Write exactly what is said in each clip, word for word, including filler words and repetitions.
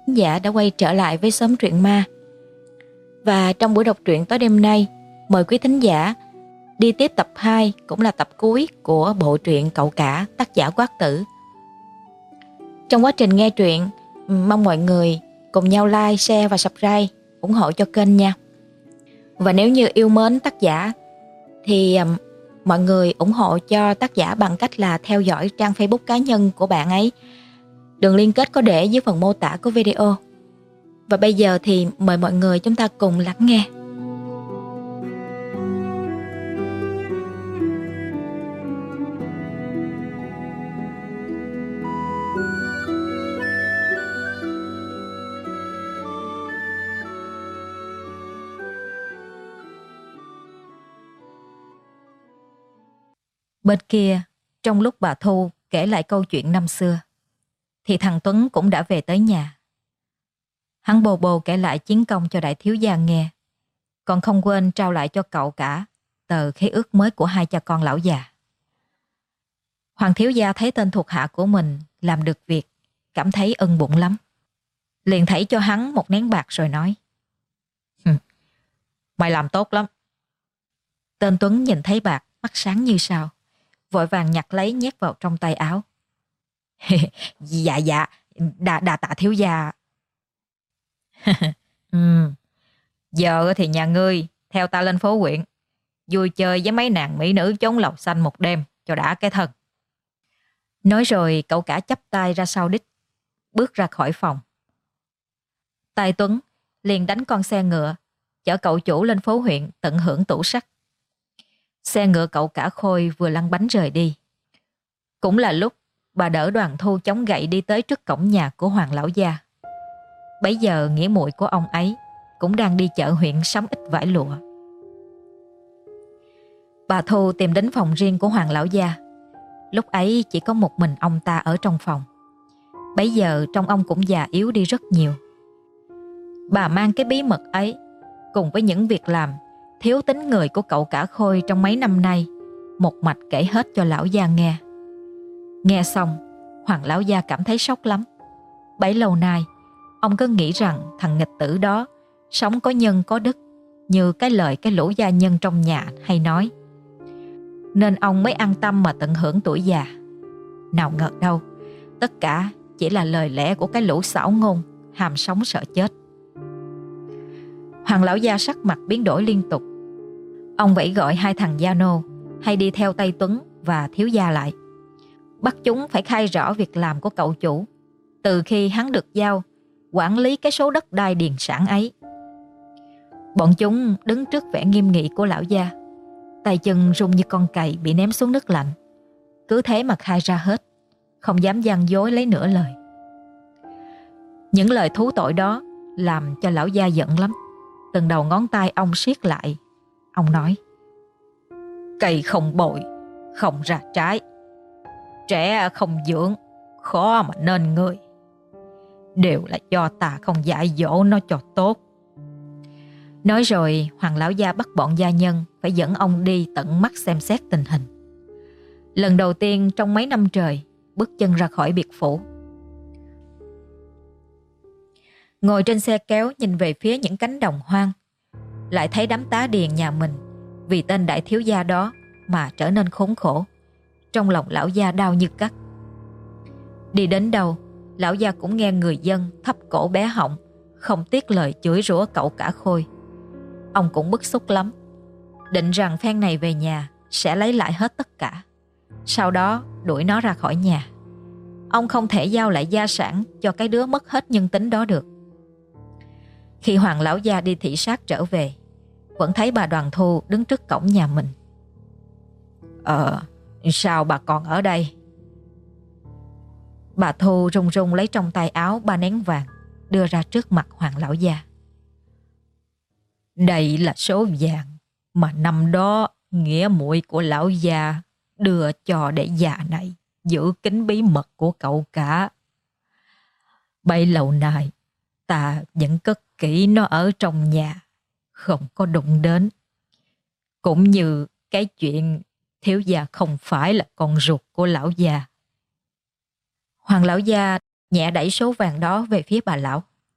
thính giả đã quay trở lại với Xóm Truyện Ma. Và trong buổi đọc truyện tối đêm nay, mời quý thính giả đi tiếp tập hai, cũng là tập cuối của bộ truyện Cậu Cả, tác giả Quát Tử. Trong quá trình nghe truyện, mong mọi người cùng nhau like, share và subscribe, ủng hộ cho kênh nha. Và nếu như yêu mến tác giả thì um, mọi người ủng hộ cho tác giả bằng cách là theo dõi trang Facebook cá nhân của bạn ấy. Đường liên kết có để dưới phần mô tả của video. Và bây giờ thì mời mọi người chúng ta cùng lắng nghe. Bên kia, trong lúc bà Thu kể lại câu chuyện năm xưa, thì thằng Tuấn cũng đã về tới nhà. Hắn bồ bồ kể lại chiến công cho đại thiếu gia nghe, còn không quên trao lại cho cậu cả tờ khế ước mới của hai cha con lão già. Hoàng thiếu gia thấy tên thuộc hạ của mình làm được việc, cảm thấy ưng bụng lắm. Liền thảy cho hắn một nén bạc rồi nói: "Mày làm tốt lắm." Tên Tuấn nhìn thấy bạc, mắt sáng như sao, vội vàng nhặt lấy nhét vào trong tay áo. Dạ dạ, đà, đà tạ thiếu gia. ừ. Giờ thì nhà ngươi theo ta lên phố huyện, vui chơi với mấy nàng mỹ nữ chốn lầu xanh một đêm cho đã cái thân. Nói rồi cậu cả chắp tay ra sau đít, bước ra khỏi phòng. Tài Tuấn liền đánh con xe ngựa chở cậu chủ lên phố huyện tận hưởng tủ sắc. Xe ngựa cậu cả Khôi vừa lăn bánh rời đi. Cũng là lúc bà đỡ Đoàn Thu chống gậy đi tới trước cổng nhà của Hoàng lão gia. Bấy giờ nghĩa muội của ông ấy cũng đang đi chợ huyện sắm ít vải lụa. Bà Thu tìm đến phòng riêng của Hoàng lão gia. Lúc ấy chỉ có một mình ông ta ở trong phòng. Bấy giờ trông ông cũng già yếu đi rất nhiều. Bà mang cái bí mật ấy cùng với những việc làm thiếu tính người của cậu cả Khôi trong mấy năm nay, một mạch kể hết cho lão gia nghe. Nghe xong, Hoàng lão gia cảm thấy sốc lắm. Bấy lâu nay, ông cứ nghĩ rằng thằng nghịch tử đó sống có nhân có đức, như cái lời cái lũ gia nhân trong nhà hay nói. Nên ông mới an tâm mà tận hưởng tuổi già. Nào ngờ đâu, tất cả chỉ là lời lẽ của cái lũ xảo ngôn, hàm sống sợ chết. Hoàng lão gia sắc mặt biến đổi liên tục. Ông vẫy gọi hai thằng gia nô hay đi theo tay Tuấn và thiếu gia lại, bắt chúng phải khai rõ việc làm của cậu chủ từ khi hắn được giao quản lý cái số đất đai điền sản ấy. Bọn chúng đứng trước vẻ nghiêm nghị của lão gia, tay chân run như con cày bị ném xuống nước lạnh, cứ thế mà khai ra hết, không dám gian dối lấy nửa lời. Những lời thú tội đó làm cho lão gia giận lắm. Từng đầu ngón tay ông siết lại. Ông nói: "Cây không bội, không ra trái. Trẻ không dưỡng, khó mà nên người. Đều là do ta không dạy dỗ nó cho tốt." Nói rồi Hoàng lão gia bắt bọn gia nhân phải dẫn ông đi tận mắt xem xét tình hình. Lần đầu tiên trong mấy năm trời bước chân ra khỏi biệt phủ. Ngồi trên xe kéo nhìn về phía những cánh đồng hoang, lại thấy đám tá điền nhà mình vì tên đại thiếu gia đó mà trở nên khốn khổ. Trong lòng lão gia đau như cắt. Đi đến đâu, lão gia cũng nghe người dân thấp cổ bé họng, không tiếc lời chửi rủa cậu cả Khôi. Ông cũng bức xúc lắm, định rằng phen này về nhà sẽ lấy lại hết tất cả, sau đó đuổi nó ra khỏi nhà. Ông không thể giao lại gia sản cho cái đứa mất hết nhân tính đó được. Khi Hoàng lão gia đi thị sát trở về, vẫn thấy bà Đoàn Thu đứng trước cổng nhà mình. Ờ, sao bà còn ở đây? Bà Thu run run lấy trong tay áo ba nén vàng, đưa ra trước mặt Hoàng lão gia. Đây là số vàng mà năm đó nghĩa muội của lão gia đưa cho để già này giữ kín bí mật của cậu cả. Bấy lâu nay ta vẫn cất kỹ nó ở trong nhà, không có đụng đến. Cũng như cái chuyện thiếu gia không phải là con ruột của lão gia. Hoàng lão gia nhẹ đẩy số vàng đó về phía bà lão.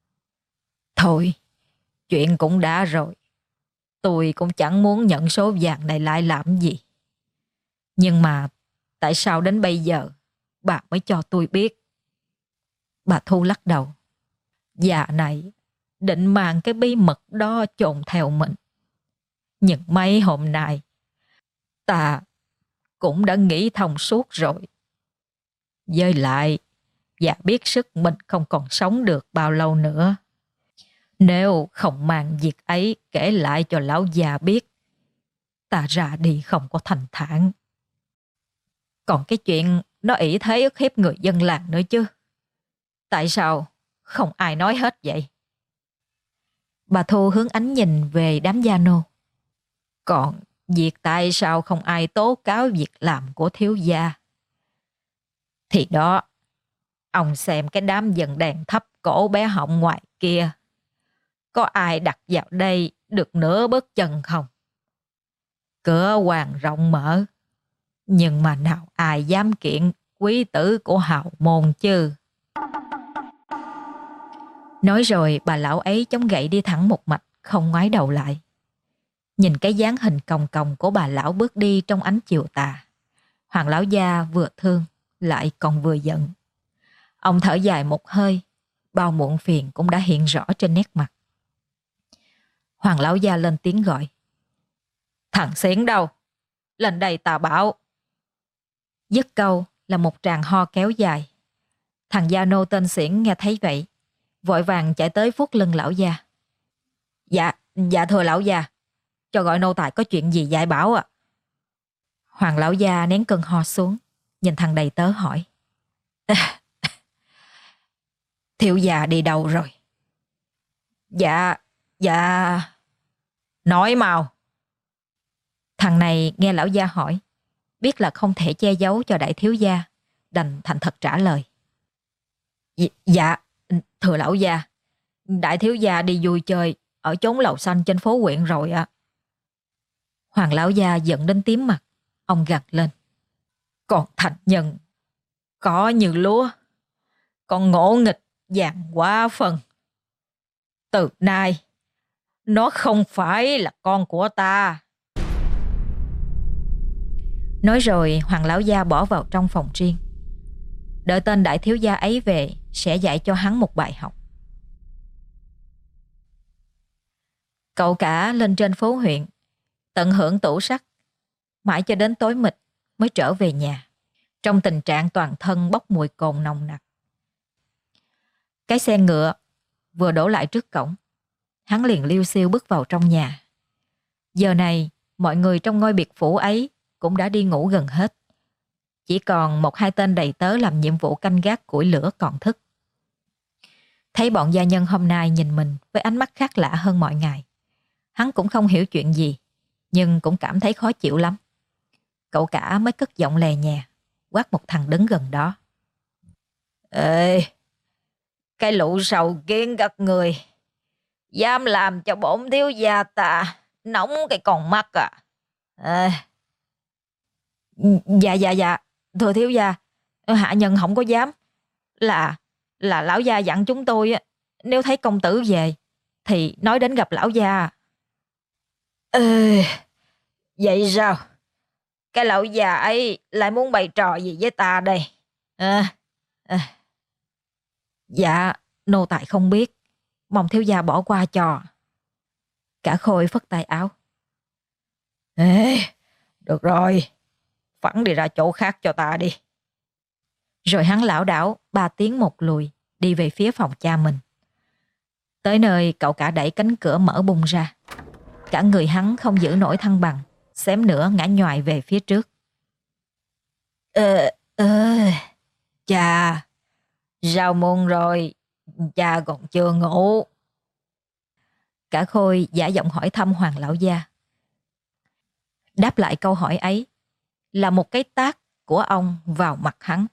Thôi, chuyện cũng đã rồi. Tôi cũng chẳng muốn nhận số vàng này lại làm gì. Nhưng mà tại sao đến bây giờ bà mới cho tôi biết? Bà Thu lắc đầu. Già này định mang cái bí mật đó chôn theo mình. Nhưng mấy hôm nay ta cũng đã nghĩ thông suốt rồi. Với lại già biết sức mình không còn sống được bao lâu nữa. Nếu không mang việc ấy kể lại cho lão già biết, ta ra đi không có thanh thản. Còn cái chuyện nó ỷ thế ức hiếp người dân làng nữa chứ. Tại sao không ai nói hết vậy? Bà Thu hướng ánh nhìn về đám gia nô. Còn việc tại sao không ai tố cáo việc làm của thiếu gia? Thì đó, ông xem cái đám dân đèn thấp cổ bé họng ngoài kia. Có ai đặt vào đây được nửa bước chân không? Cửa hoàng rộng mở. Nhưng mà nào ai dám kiện quý tử của hào môn chứ? Nói rồi bà lão ấy chống gậy đi thẳng một mạch, không ngoái đầu lại. Nhìn cái dáng hình còng còng của bà lão bước đi trong ánh chiều tà, Hoàng lão gia vừa thương lại còn vừa giận. Ông thở dài một hơi, bao muộn phiền cũng đã hiện rõ trên nét mặt. Hoàng lão gia lên tiếng gọi. Thằng Xiển đâu? Lên đây tà bảo. Dứt câu là một tràng ho kéo dài. Thằng gia nô tên Xiển nghe thấy vậy, vội vàng chạy tới vuốt lưng lão gia. Dạ, dạ thưa lão gia, cho gọi nô tài có chuyện gì dạy bảo ạ? À? Hoàng lão gia nén cơn ho xuống, nhìn thằng đầy tớ hỏi. Thiếu gia đi đâu rồi? Dạ, dạ... Nói mau. Thằng này nghe lão gia hỏi, biết là không thể che giấu cho đại thiếu gia, đành thành thật trả lời. Dạ, thưa lão gia, đại thiếu gia đi vui chơi ở chốn lầu xanh trên phố huyện rồi ạ. À. Hoàng lão gia giận đến tím mặt, ông gằn lên. Còn thành nhân, có như lúa, còn ngỗ nghịch vàng quá phần. Từ nay, nó không phải là con của ta. Nói rồi Hoàng lão gia bỏ vào trong phòng riêng. Đợi tên đại thiếu gia ấy về sẽ dạy cho hắn một bài học. Cậu cả lên trên phố huyện, tận hưởng tủ sắc, mãi cho đến tối mịt mới trở về nhà, trong tình trạng toàn thân bốc mùi cồn nồng nặc. Cái xe ngựa vừa đổ lại trước cổng, hắn liền liêu xiêu bước vào trong nhà. Giờ này mọi người trong ngôi biệt phủ ấy cũng đã đi ngủ gần hết. Chỉ còn một hai tên đầy tớ làm nhiệm vụ canh gác củi lửa còn thức. Thấy bọn gia nhân hôm nay nhìn mình với ánh mắt khác lạ hơn mọi ngày, hắn cũng không hiểu chuyện gì, nhưng cũng cảm thấy khó chịu lắm. Cậu cả mới cất giọng lè nhè, quát một thằng đứng gần đó. Ê, cái lũ sầu kiến các người, dám làm cho bổn thiếu gia ta nóng cái con mắt à? Ê. Dạ dạ dạ, thưa thiếu gia, hạ nhân không có dám. Là, là lão gia dặn chúng tôi, nếu thấy công tử về, thì nói đến gặp lão gia. Ê, vậy sao? Cái lão già ấy lại muốn bày trò gì với ta đây? À, à. Dạ, nô tài không biết, mong thiếu gia bỏ qua cho. Cả Khôi phất tay áo. Ê, được rồi, phẳng đi ra chỗ khác cho ta đi. Rồi hắn lảo đảo ba tiếng một lùi đi về phía phòng cha mình. Tới nơi cậu cả đẩy cánh cửa mở bung ra. Cả người hắn không giữ nổi thăng bằng, xém nữa ngã nhoài về phía trước. Ờ, ờ, cha, sao muộn rồi, cha còn chưa ngủ. Cả Khôi giả giọng hỏi thăm Hoàng lão gia. Đáp lại câu hỏi ấy là một cái tát của ông vào mặt hắn.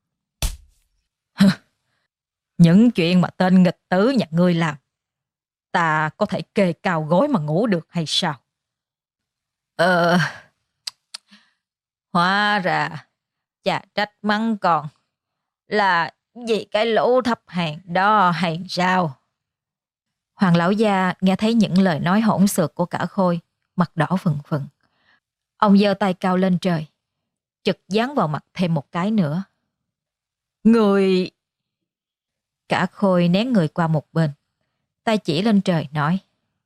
Những chuyện mà tên nghịch tử nhà ngươi làm, ta có thể kê cao gối mà ngủ được hay sao? Ờ, hóa ra cha trách mắng con là vì cái lũ thấp hèn đó hay sao? Hoàng lão gia nghe thấy những lời nói hỗn xược của cả Khôi, mặt đỏ phừng phừng. Ông giơ tay cao lên trời, chực giáng vào mặt thêm một cái nữa. Người... Cả Khôi nén người qua một bên, tay chỉ lên trời nói: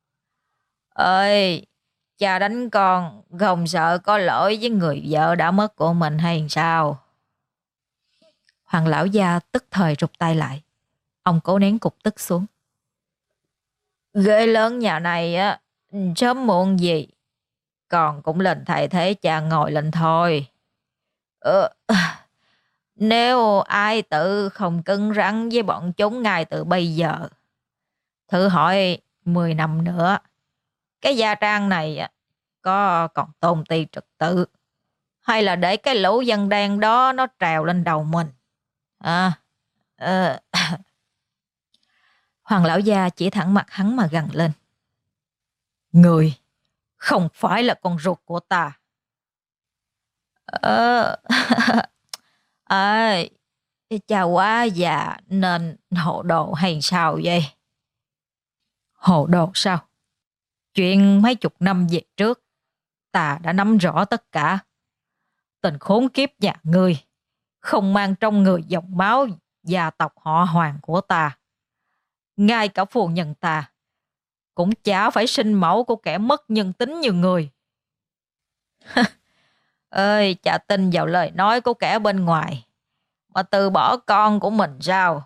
Ơi, cha đánh con, không sợ có lỗi với người vợ đã mất của mình hay sao? Hoàng lão gia tức thời rụt tay lại. Ông cố nén cục tức xuống. Ghế lớn nhà này á, sớm muộn gì con cũng lên thay thế cha ngồi lên thôi. Ờ, nếu ai tự không cứng rắn với bọn chúng ngay từ bây giờ, thử hỏi mười năm nữa, cái gia trang này có còn tôn ti trật tự, hay là để cái lũ dân đen đó nó trèo lên đầu mình? À, à. Hoàng lão gia chỉ thẳng mặt hắn mà gằn lên: Người không phải là con ruột của ta. Ờ, à, cha quá già nên hồ đồ hay sao vậy? Hồ đồ sao? Chuyện mấy chục năm về trước, ta đã nắm rõ tất cả. Tên khốn kiếp nhà ngươi không mang trong người dòng máu gia tộc họ Hoàng của ta. Ngay cả phu nhân ta cũng chả phải sinh mẫu của kẻ mất nhân tính như người. Ơi, cha tin vào lời nói của kẻ bên ngoài mà từ bỏ con của mình sao?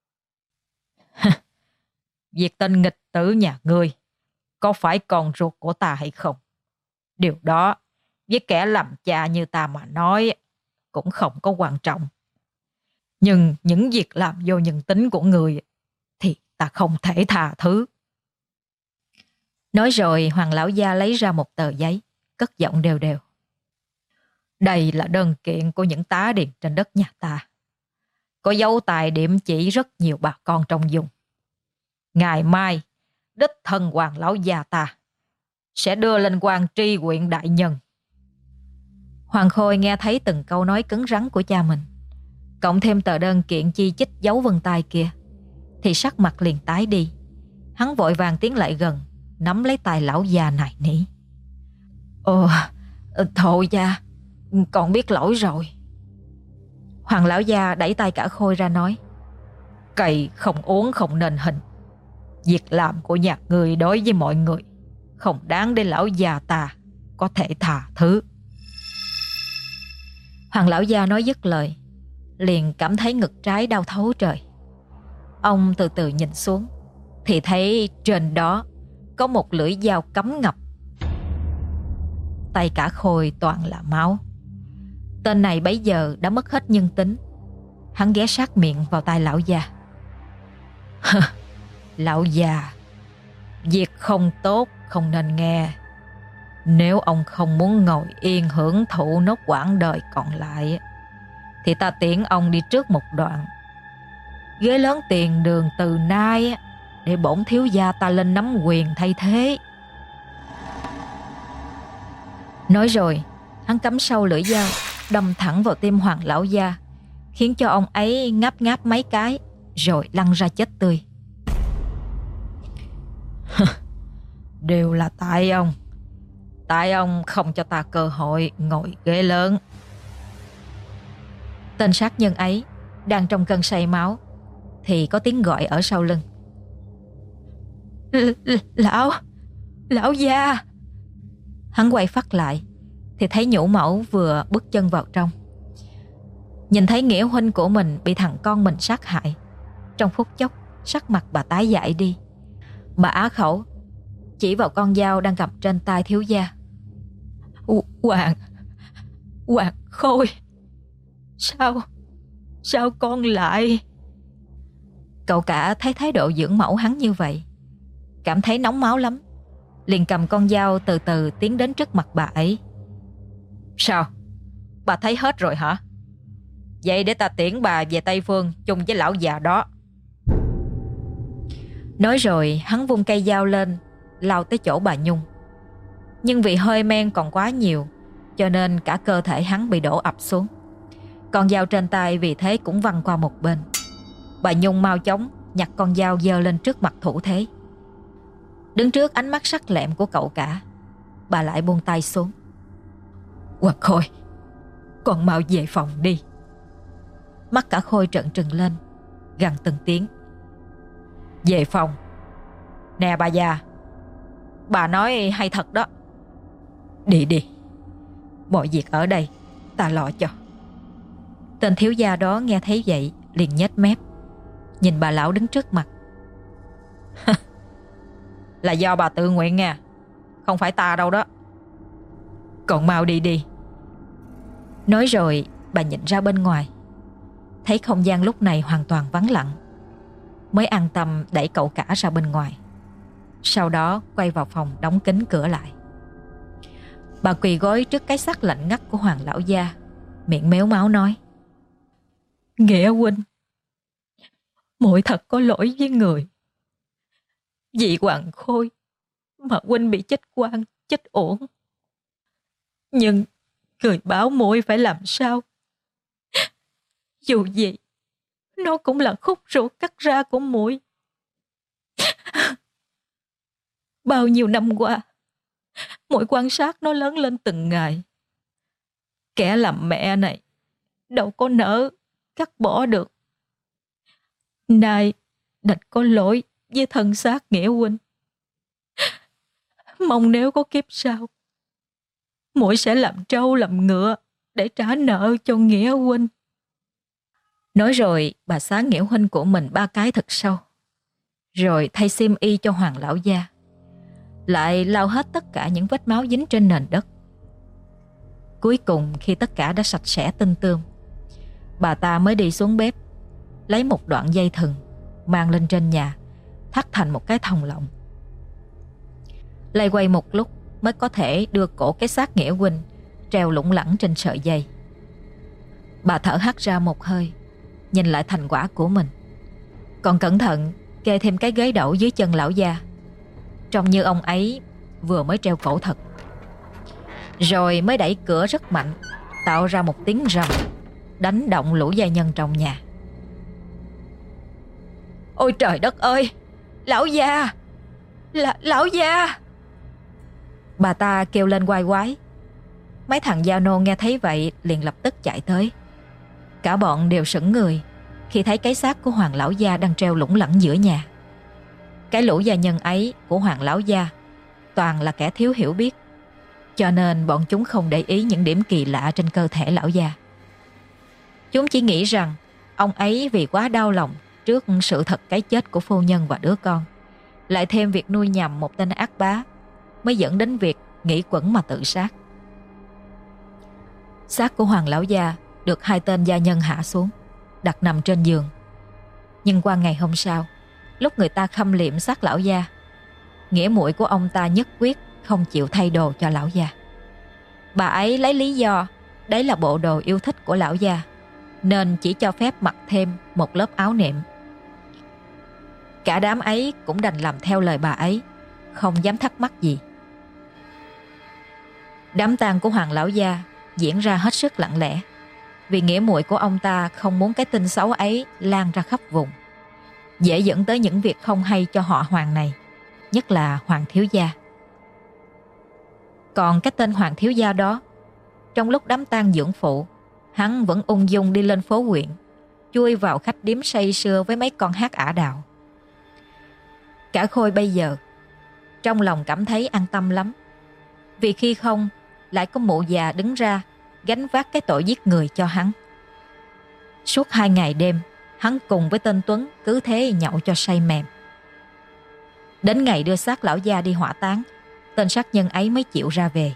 Việc tên nghịch tử nhà ngươi có phải con ruột của ta hay không? Điều đó với kẻ làm cha như ta mà nói cũng không có quan trọng. Nhưng những việc làm vô nhân tính của người thì ta không thể tha thứ. Nói rồi Hoàng lão gia lấy ra một tờ giấy, cất giọng đều đều. Đây là đơn kiện của những tá điền trên đất nhà ta. Có dấu tài điểm chỉ rất nhiều bà con trong vùng. Ngày mai, đích thân Hoàng lão gia ta sẽ đưa lên quan tri huyện đại nhân. Hoàng Khôi nghe thấy từng câu nói cứng rắn của cha mình, cộng thêm tờ đơn kiện chi chít dấu vân tay kia, thì sắc mặt liền tái đi. Hắn vội vàng tiến lại gần, nắm lấy tay lão già nài nỉ. Ồ, thôi cha, con biết lỗi rồi. Hoàng lão già đẩy tay cả Khôi ra nói: Cày không uống không nên hình. Việc làm của nhà người đối với mọi người không đáng để lão già ta có thể tha thứ. Hoàng lão già nói dứt lời, liền cảm thấy ngực trái đau thấu trời. Ông từ từ nhìn xuống, thì thấy trên đó có một lưỡi dao cắm ngập. Tay cả Khôi toàn là máu. Tên này bấy giờ đã mất hết nhân tính. Hắn ghé sát miệng vào tai lão già. Lão già, việc không tốt không nên nghe. Nếu ông không muốn ngồi yên hưởng thụ nốt quãng đời còn lại, thì ta tiễn ông đi trước một đoạn. Ghế lớn tiền đường từ nay để bổn thiếu gia ta lên nắm quyền thay thế. Nói rồi, hắn cắm sâu lưỡi dao, đâm thẳng vào tim Hoàng lão gia, khiến cho ông ấy ngáp ngáp mấy cái, rồi lăn ra chết tươi. Đều là tại ông. Tại ông không cho ta cơ hội ngồi ghế lớn. Tên sát nhân ấy đang trong cơn say máu, thì có tiếng gọi ở sau lưng. Lão, lão gia. Hắn quay phát lại, thì thấy nhũ mẫu vừa bước chân vào trong. Nhìn thấy nghĩa huynh của mình bị thằng con mình sát hại, trong phút chốc sắc mặt bà tái dại đi. Bà á khẩu chỉ vào con dao đang cầm trên tay thiếu gia. Hoàng, Hoàng Khôi, sao, sao con lại? Cậu cả thấy thái độ dưỡng mẫu hắn như vậy, cảm thấy nóng máu lắm, liền cầm con dao từ từ tiến đến trước mặt bà ấy. Sao, bà thấy hết rồi hả? Vậy để ta tiễn bà về Tây Phương chung với lão già đó. Nói rồi hắn vung cây dao lên, lao tới chỗ bà Nhung. Nhưng vì hơi men còn quá nhiều, cho nên cả cơ thể hắn bị đổ ập xuống. Con dao trên tay vì thế cũng văng qua một bên. Bà Nhung mau chóng nhặt con dao giơ lên trước mặt thủ thế. Đứng trước ánh mắt sắc lẹm của cậu cả, bà lại buông tay xuống. Hoặc Khôi, con mau về phòng đi. Mắt cả Khôi trợn trừng lên, gằn từng tiếng. Về phòng? Nè bà già, bà nói hay thật đó. Đi đi, mọi việc ở đây ta lo cho. Tên thiếu gia đó nghe thấy vậy liền nhếch mép, nhìn bà lão đứng trước mặt. Là do bà tự nguyện nha, không phải ta đâu đó. Còn mau đi đi. Nói rồi bà nhìn ra bên ngoài, thấy không gian lúc này hoàn toàn vắng lặng, mới an tâm đẩy cậu cả ra bên ngoài. Sau đó quay vào phòng đóng kín cửa lại. Bà quỳ gối trước cái xác lạnh ngắt của Hoàng lão gia, miệng méo máu nói. Nghĩa huynh, muội thật có lỗi với người. Vì Hoàng Khôi mà huynh bị chết oan chết uổng. Nhưng người bảo muội phải làm sao? Dù gì nó cũng là khúc ruột cắt ra của muội. Bao nhiêu năm qua, muội quan sát nó lớn lên từng ngày. Kẻ làm mẹ này đâu có nỡ cắt bỏ được. Nay đành có lỗi với thân xác Nghĩa huynh. Mong nếu có kiếp sau, muội sẽ làm trâu làm ngựa để trả nợ cho Nghĩa huynh. Nói rồi bà xá Nghĩa huynh của mình ba cái thật sâu, rồi thay xiêm y cho Hoàng lão gia, lại lau hết tất cả những vết máu dính trên nền đất. Cuối cùng khi tất cả đã sạch sẽ tinh tươm, bà ta mới đi xuống bếp, lấy một đoạn dây thừng mang lên trên nhà, thắt thành một cái thòng lọng. Lay quay một lúc mới có thể đưa cổ cái xác Nghĩa huynh treo lủng lẳng trên sợi dây. Bà thở hắt ra một hơi, nhìn lại thành quả của mình, còn cẩn thận kê thêm cái ghế đẩu dưới chân lão gia, trông như ông ấy vừa mới treo cổ thật. Rồi mới đẩy cửa rất mạnh, tạo ra một tiếng rầm, đánh động lũ gia nhân trong nhà. Ôi trời đất ơi, lão gia, là lão gia! Bà ta kêu lên oai oái. Mấy thằng gia nô nghe thấy vậy liền lập tức chạy tới. Cả bọn đều sững người khi thấy cái xác của Hoàng lão gia đang treo lủng lẳng giữa nhà. Cái lũ gia nhân ấy của Hoàng lão gia toàn là kẻ thiếu hiểu biết, cho nên bọn chúng không để ý những điểm kỳ lạ trên cơ thể lão gia. Chúng chỉ nghĩ rằng ông ấy vì quá đau lòng trước sự thật cái chết của phu nhân và đứa con, lại thêm việc nuôi nhầm một tên ác bá, mới dẫn đến việc nghĩ quẩn mà tự sát. Xác của Hoàng lão gia được hai tên gia nhân hạ xuống, đặt nằm trên giường. Nhưng qua ngày hôm sau, lúc người ta khâm liệm xác lão gia, nghĩa muội của ông ta nhất quyết không chịu thay đồ cho lão gia. Bà ấy lấy lý do đấy là bộ đồ yêu thích của lão gia, nên chỉ cho phép mặc thêm một lớp áo nệm. Cả đám ấy cũng đành làm theo lời bà ấy, không dám thắc mắc gì. Đám tang của Hoàng lão gia diễn ra hết sức lặng lẽ, vì nghĩa muội của ông ta không muốn cái tin xấu ấy lan ra khắp vùng, dễ dẫn tới những việc không hay cho họ Hoàng này, nhất là Hoàng thiếu gia. Còn cái tên Hoàng thiếu gia đó, trong lúc đám tang dưỡng phụ, hắn vẫn ung dung đi lên phố huyện, chui vào khách điếm say sưa với mấy con hát ả đào. Cả Khôi bây giờ trong lòng cảm thấy an tâm lắm, vì khi không lại có mụ già đứng ra gánh vác cái tội giết người cho hắn. Suốt hai ngày đêm, hắn cùng với tên Tuấn cứ thế nhậu cho say mềm. Đến ngày đưa xác lão gia đi hỏa táng, tên sát nhân ấy mới chịu ra về.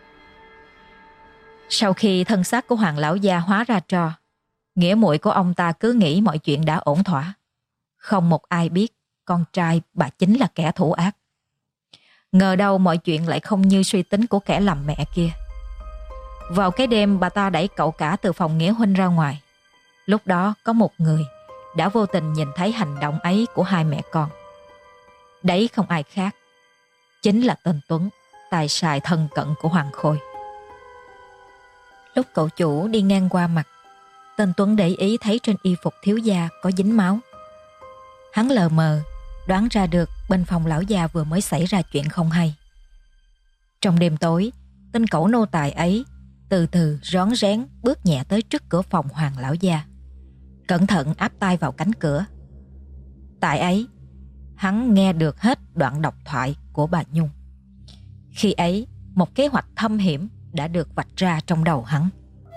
Sau khi thân xác của Hoàng lão gia hóa ra tro, nghĩa muội của ông ta cứ nghĩ mọi chuyện đã ổn thỏa. Không một ai biết con trai bà chính là kẻ thủ ác. Ngờ đâu mọi chuyện lại không như suy tính của kẻ làm mẹ kia. Vào cái đêm bà ta đẩy cậu cả từ phòng Nghĩa huynh ra ngoài. Lúc đó có một người đã vô tình nhìn thấy hành động ấy của hai mẹ con. Đấy không ai khác, chính là tên Tuấn, tài sài thân cận của Hoàng Khôi. Lúc cậu chủ đi ngang qua mặt, tên Tuấn để ý thấy trên y phục thiếu gia có dính máu. Hắn lờ mờ đoán ra được bên phòng lão già vừa mới xảy ra chuyện không hay. Trong đêm tối, tên cẩu nô tài ấy từ từ rón rén bước nhẹ tới trước cửa phòng Hoàng lão gia, cẩn thận áp tai vào cánh cửa. Tại ấy, hắn nghe được hết đoạn độc thoại của bà Nhung. Khi ấy, một kế hoạch thâm hiểm đã được vạch ra trong đầu hắn.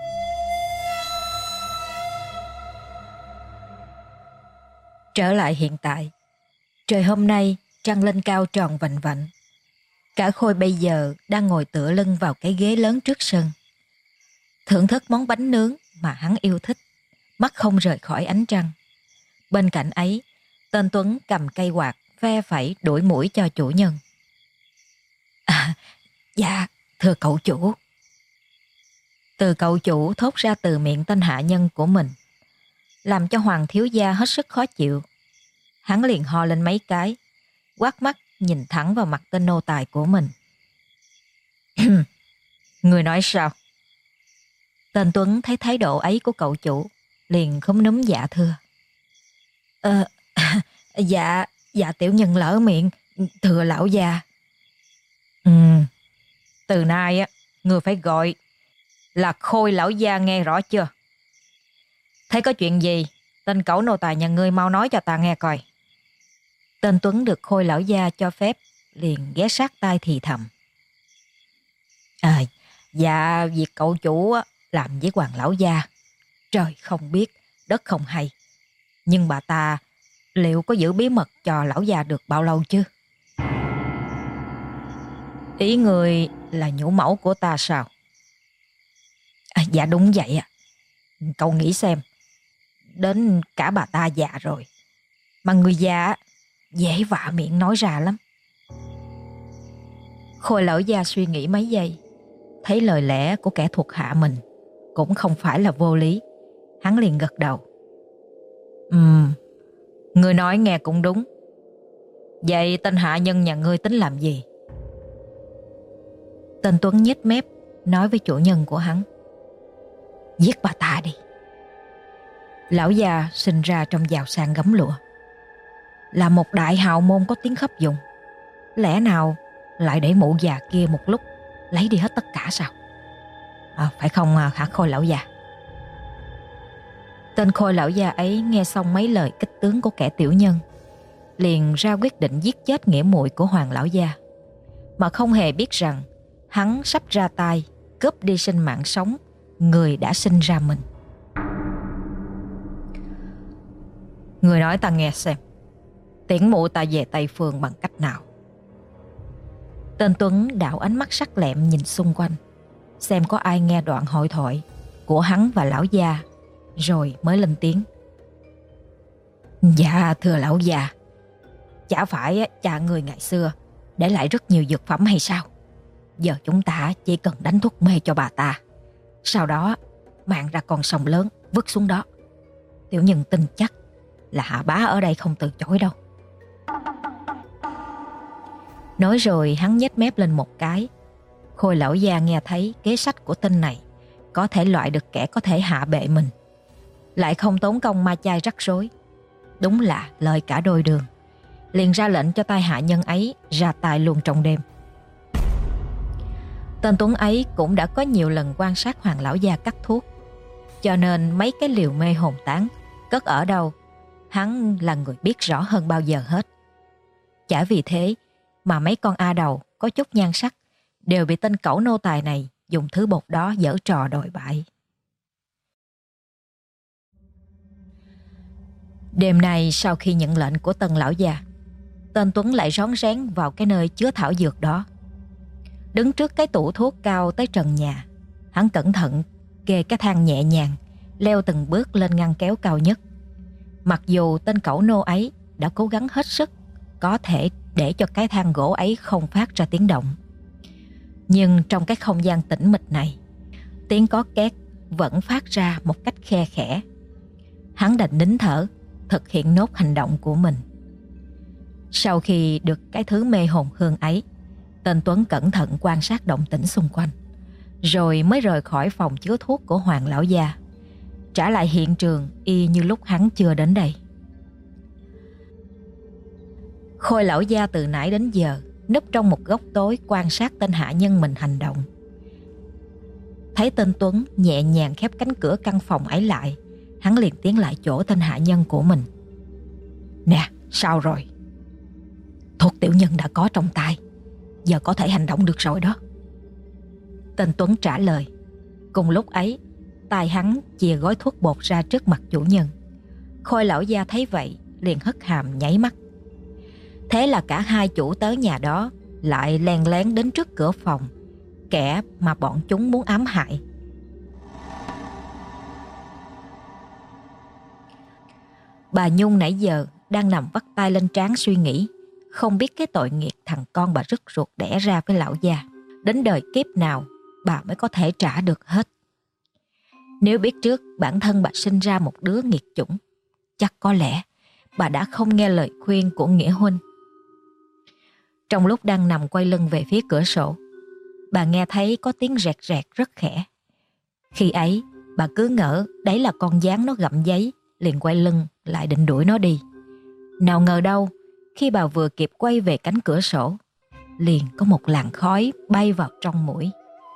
Trở lại hiện tại, trời hôm nay trăng lên cao tròn vành vạnh. Cả Khôi bây giờ đang ngồi tựa lưng vào cái ghế lớn trước sân, thưởng thức món bánh nướng mà hắn yêu thích, mắt không rời khỏi ánh trăng. Bên cạnh ấy, tên Tuấn cầm cây quạt phe phẩy đuổi mũi cho chủ nhân. À, dạ, thưa cậu chủ. Từ cậu chủ thốt ra từ miệng tên hạ nhân của mình, làm cho Hoàng thiếu gia hết sức khó chịu. Hắn liền ho lên mấy cái, quát mắt nhìn thẳng vào mặt tên nô tài của mình. Người nói sao? Tên Tuấn thấy thái độ ấy của cậu chủ, liền khúm núm dạ thưa. Ờ, dạ, dạ tiểu nhân lỡ miệng, thưa lão già. Ừ, từ nay á, người phải gọi là Khôi lão gia nghe rõ chưa? Thấy có chuyện gì, tên cẩu nô tài nhà ngươi mau nói cho ta nghe coi. Tên Tuấn được Khôi lão gia cho phép, liền ghé sát tai thì thầm. À, dạ, việc cậu chủ làm với Hoàng lão gia, trời không biết, đất không hay. Nhưng bà ta liệu có giữ bí mật cho lão già được bao lâu chứ? Ý người là nhũ mẫu của ta sao? À, dạ đúng vậy ạ. À. Cậu nghĩ xem, đến cả bà ta già rồi, mà người già dễ vạ miệng nói ra lắm. Khôi lão gia suy nghĩ mấy giây, thấy lời lẽ của kẻ thuộc hạ mình cũng không phải là vô lý. Hắn liền gật đầu. Ừm, người nói nghe cũng đúng. Vậy tên hạ nhân nhà ngươi tính làm gì? Tên Tuấn nhếch mép nói với chủ nhân của hắn. Giết bà ta đi. Lão già sinh ra trong giàu sang gấm lụa, là một đại hào môn có tiếng khắp vùng, lẽ nào lại để mụ già kia một lúc lấy đi hết tất cả sao? À, phải không hả Khôi lão già? Tên Khôi lão già ấy nghe xong mấy lời kích tướng của kẻ tiểu nhân, liền ra quyết định giết chết nghĩa muội của Hoàng lão gia, mà không hề biết rằng hắn sắp ra tay cướp đi sinh mạng sống người đã sinh ra mình. Người nói ta nghe xem, tiễn mụ ta về Tây Phương bằng cách nào? Tên Tuấn đảo ánh mắt sắc lẹm nhìn xung quanh, xem có ai nghe đoạn hội thoại của hắn và lão gia, rồi mới lên tiếng. Dạ thưa lão già, chả phải cha người ngày xưa để lại rất nhiều dược phẩm hay sao? Giờ chúng ta chỉ cần đánh thuốc mê cho bà ta, sau đó mang ra con sông lớn vứt xuống đó. Tiểu nhân tin chắc là hạ bá ở đây không từ chối đâu. Nói rồi hắn nhếch mép lên một cái. Khôi lão gia nghe thấy kế sách của tên này có thể loại được kẻ có thể hạ bệ mình, lại không tốn công ma chai rắc rối, đúng là lời cả đôi đường. Liền ra lệnh cho tay hạ nhân ấy ra tay luôn trong đêm. Tên Tuấn ấy cũng đã có nhiều lần quan sát Hoàng lão gia cắt thuốc, cho nên mấy cái liều mê hồn tán cất ở đâu, hắn là người biết rõ hơn bao giờ hết. Chả vì thế mà mấy con a đầu có chút nhan sắc đều bị tên cẩu nô tài này dùng thứ bột đó giở trò đồi bại. Đêm nay sau khi nhận lệnh của Tân lão già, tên Tuấn lại rón rén vào cái nơi chứa thảo dược đó. Đứng trước cái tủ thuốc cao tới trần nhà, hắn cẩn thận kê cái thang nhẹ nhàng leo từng bước lên ngăn kéo cao nhất. Mặc dù tên cẩu nô ấy đã cố gắng hết sức có thể để cho cái thang gỗ ấy không phát ra tiếng động, nhưng trong cái không gian tĩnh mịch này, tiếng có két vẫn phát ra một cách khe khẽ. Hắn đành nín thở thực hiện nốt hành động của mình. Sau khi được cái thứ mê hồn hương ấy, tên Tuấn cẩn thận quan sát động tĩnh xung quanh, rồi mới rời khỏi phòng chứa thuốc của Hoàng lão gia, trả lại hiện trường y như lúc hắn chưa đến đây. Khôi lão gia từ nãy đến giờ núp trong một góc tối quan sát tên hạ nhân mình hành động. Thấy tên Tuấn nhẹ nhàng khép cánh cửa căn phòng ấy lại, hắn liền tiến lại chỗ tên hạ nhân của mình. Nè, sao rồi? Thuốc tiểu nhân đã có trong tay, giờ có thể hành động được rồi đó. Tên Tuấn trả lời. Cùng lúc ấy, tay hắn chìa gói thuốc bột ra trước mặt chủ nhân. Khôi lão gia thấy vậy liền hất hàm nháy mắt. Thế là cả hai chủ tớ nhà đó lại len lén đến trước cửa phòng, kẻ mà bọn chúng muốn ám hại. Bà Nhung nãy giờ đang nằm vắt tay lên trán suy nghĩ, không biết cái tội nghiệp thằng con bà rứt ruột đẻ ra với lão gia, đến đời kiếp nào bà mới có thể trả được hết. Nếu biết trước bản thân bà sinh ra một đứa nghiệt chủng, chắc có lẽ bà đã không nghe lời khuyên của Nghĩa huynh. Trong lúc đang nằm quay lưng về phía cửa sổ, bà nghe thấy có tiếng rẹt rẹt rất khẽ. Khi ấy, bà cứ ngỡ đấy là con gián nó gặm giấy, liền quay lưng lại định đuổi nó đi. Nào ngờ đâu, khi bà vừa kịp quay về cánh cửa sổ, liền có một làn khói bay vào trong mũi.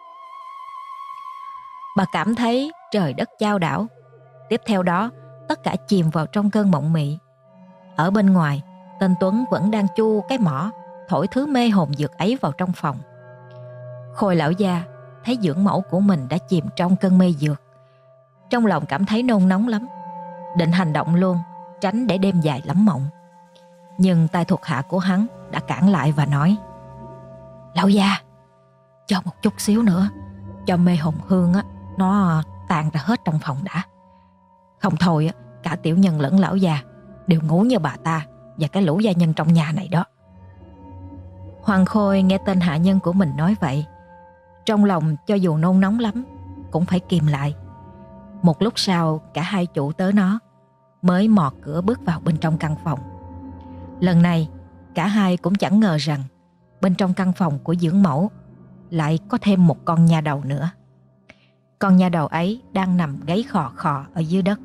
Bà cảm thấy trời đất chao đảo. Tiếp theo đó, tất cả chìm vào trong cơn mộng mị. Ở bên ngoài, tên Tuấn vẫn đang chu cái mỏ, thổi thứ mê hồn dược ấy vào trong phòng. Khôi lão gia thấy dưỡng mẫu của mình đã chìm trong cơn mê dược, trong lòng cảm thấy nôn nóng lắm, định hành động luôn, tránh để đêm dài lắm mộng. Nhưng tay thuộc hạ của hắn đã cản lại và nói: Lão gia, cho một chút xíu nữa, cho mê hồn hương á nó tan ra hết trong phòng đã. Không thôi á, cả tiểu nhân lẫn lão già đều ngủ như bà ta và cái lũ gia nhân trong nhà này đó. Hoàng Khôi nghe tên hạ nhân của mình nói vậy, trong lòng cho dù nôn nóng lắm cũng phải kìm lại. Một lúc sau, cả hai chủ tớ nó mới mò cửa bước vào bên trong căn phòng. Lần này cả hai cũng chẳng ngờ rằng bên trong căn phòng của dưỡng mẫu lại có thêm một con nha đầu nữa. Con nha đầu ấy đang nằm gáy khò khò ở dưới đất.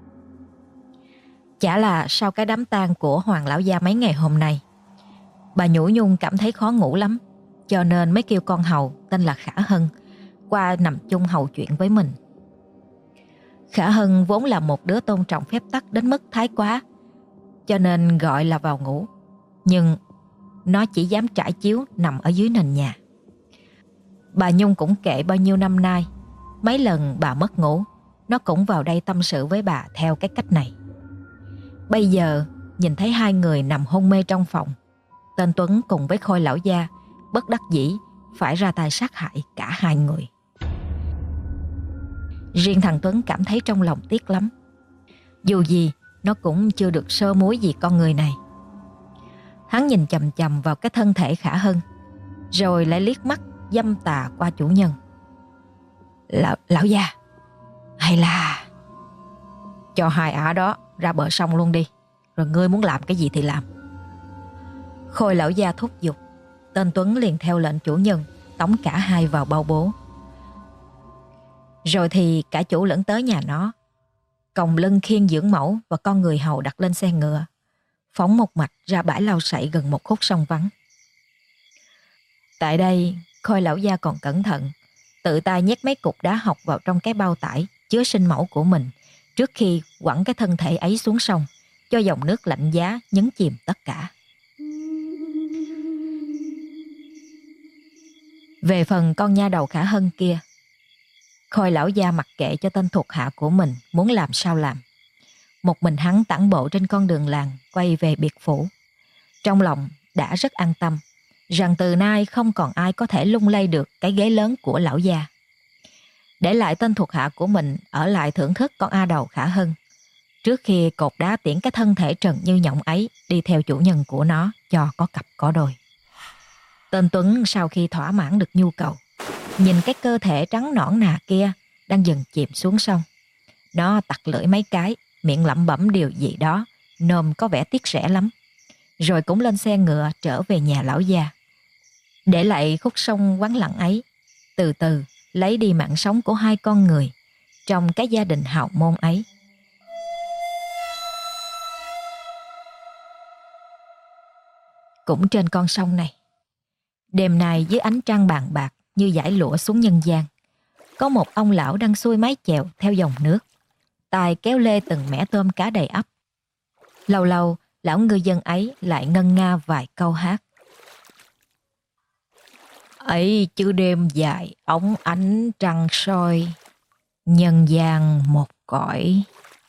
Chả là sau cái đám tang của Hoàng lão gia mấy ngày hôm nay, bà Nhũ Nhung cảm thấy khó ngủ lắm, cho nên mới kêu con hầu tên là Khả Hân qua nằm chung hầu chuyện với mình. Khả Hân vốn là một đứa tôn trọng phép tắc đến mức thái quá, cho nên gọi là vào ngủ, nhưng nó chỉ dám trải chiếu nằm ở dưới nền nhà. Bà Nhung cũng kệ bao nhiêu năm nay, mấy lần bà mất ngủ, nó cũng vào đây tâm sự với bà theo cái cách này. Bây giờ nhìn thấy hai người nằm hôn mê trong phòng, tên Tuấn cùng với Khôi lão gia bất đắc dĩ phải ra tay sát hại cả hai người. Riêng thằng Tuấn cảm thấy trong lòng tiếc lắm. Dù gì nó cũng chưa được sơ muối gì con người này. Hắn nhìn chằm chằm vào cái thân thể Khả Hân, rồi lại liếc mắt dâm tà qua chủ nhân. Lão, lão gia, hay là cho hai ả đó ra bờ sông luôn đi, rồi ngươi muốn làm cái gì thì làm. Khôi lão gia thúc giục. Tên Tuấn liền theo lệnh chủ nhân tống cả hai vào bao bố. Rồi thì cả chủ lẫn tớ nhà nó còng lưng khiêng dưỡng mẫu và con người hầu đặt lên xe ngựa, phóng một mạch ra bãi lau sậy gần một khúc sông vắng. Tại đây, Khôi lão gia còn cẩn thận, tự tay nhét mấy cục đá học vào trong cái bao tải chứa sinh mẫu của mình trước khi quẳng cái thân thể ấy xuống sông, cho dòng nước lạnh giá nhấn chìm tất cả. Về phần con nha đầu Khả Hân kia, Khôi lão gia mặc kệ cho tên thuộc hạ của mình muốn làm sao làm. Một mình hắn tản bộ trên con đường làng quay về biệt phủ. Trong lòng đã rất an tâm rằng từ nay không còn ai có thể lung lay được cái ghế lớn của lão gia. Để lại tên thuộc hạ của mình ở lại thưởng thức con a đầu Khả Hân, trước khi cột đá tiễn cái thân thể trần như nhộng ấy đi theo chủ nhân của nó cho có cặp có đôi. Tên Tuấn sau khi thỏa mãn được nhu cầu, nhìn cái cơ thể trắng nõn nà kia đang dần chìm xuống sông, nó tặc lưỡi mấy cái, miệng lẩm bẩm điều gì đó, nôm có vẻ tiếc rẻ lắm, rồi cũng lên xe ngựa trở về nhà lão gia. Để lại khúc sông vắng lặng ấy, từ từ lấy đi mạng sống của hai con người trong cái gia đình hào môn ấy. Cũng trên con sông này, đêm nay dưới ánh trăng bàn bạc như dải lụa xuống nhân gian, có một ông lão đang xuôi mái chèo theo dòng nước, tay kéo lê từng mẻ tôm cá đầy ắp. Lâu lâu, lão ngư dân ấy lại ngân nga vài câu hát. Ấy chứ đêm dài óng ánh trăng soi, nhân gian một cõi.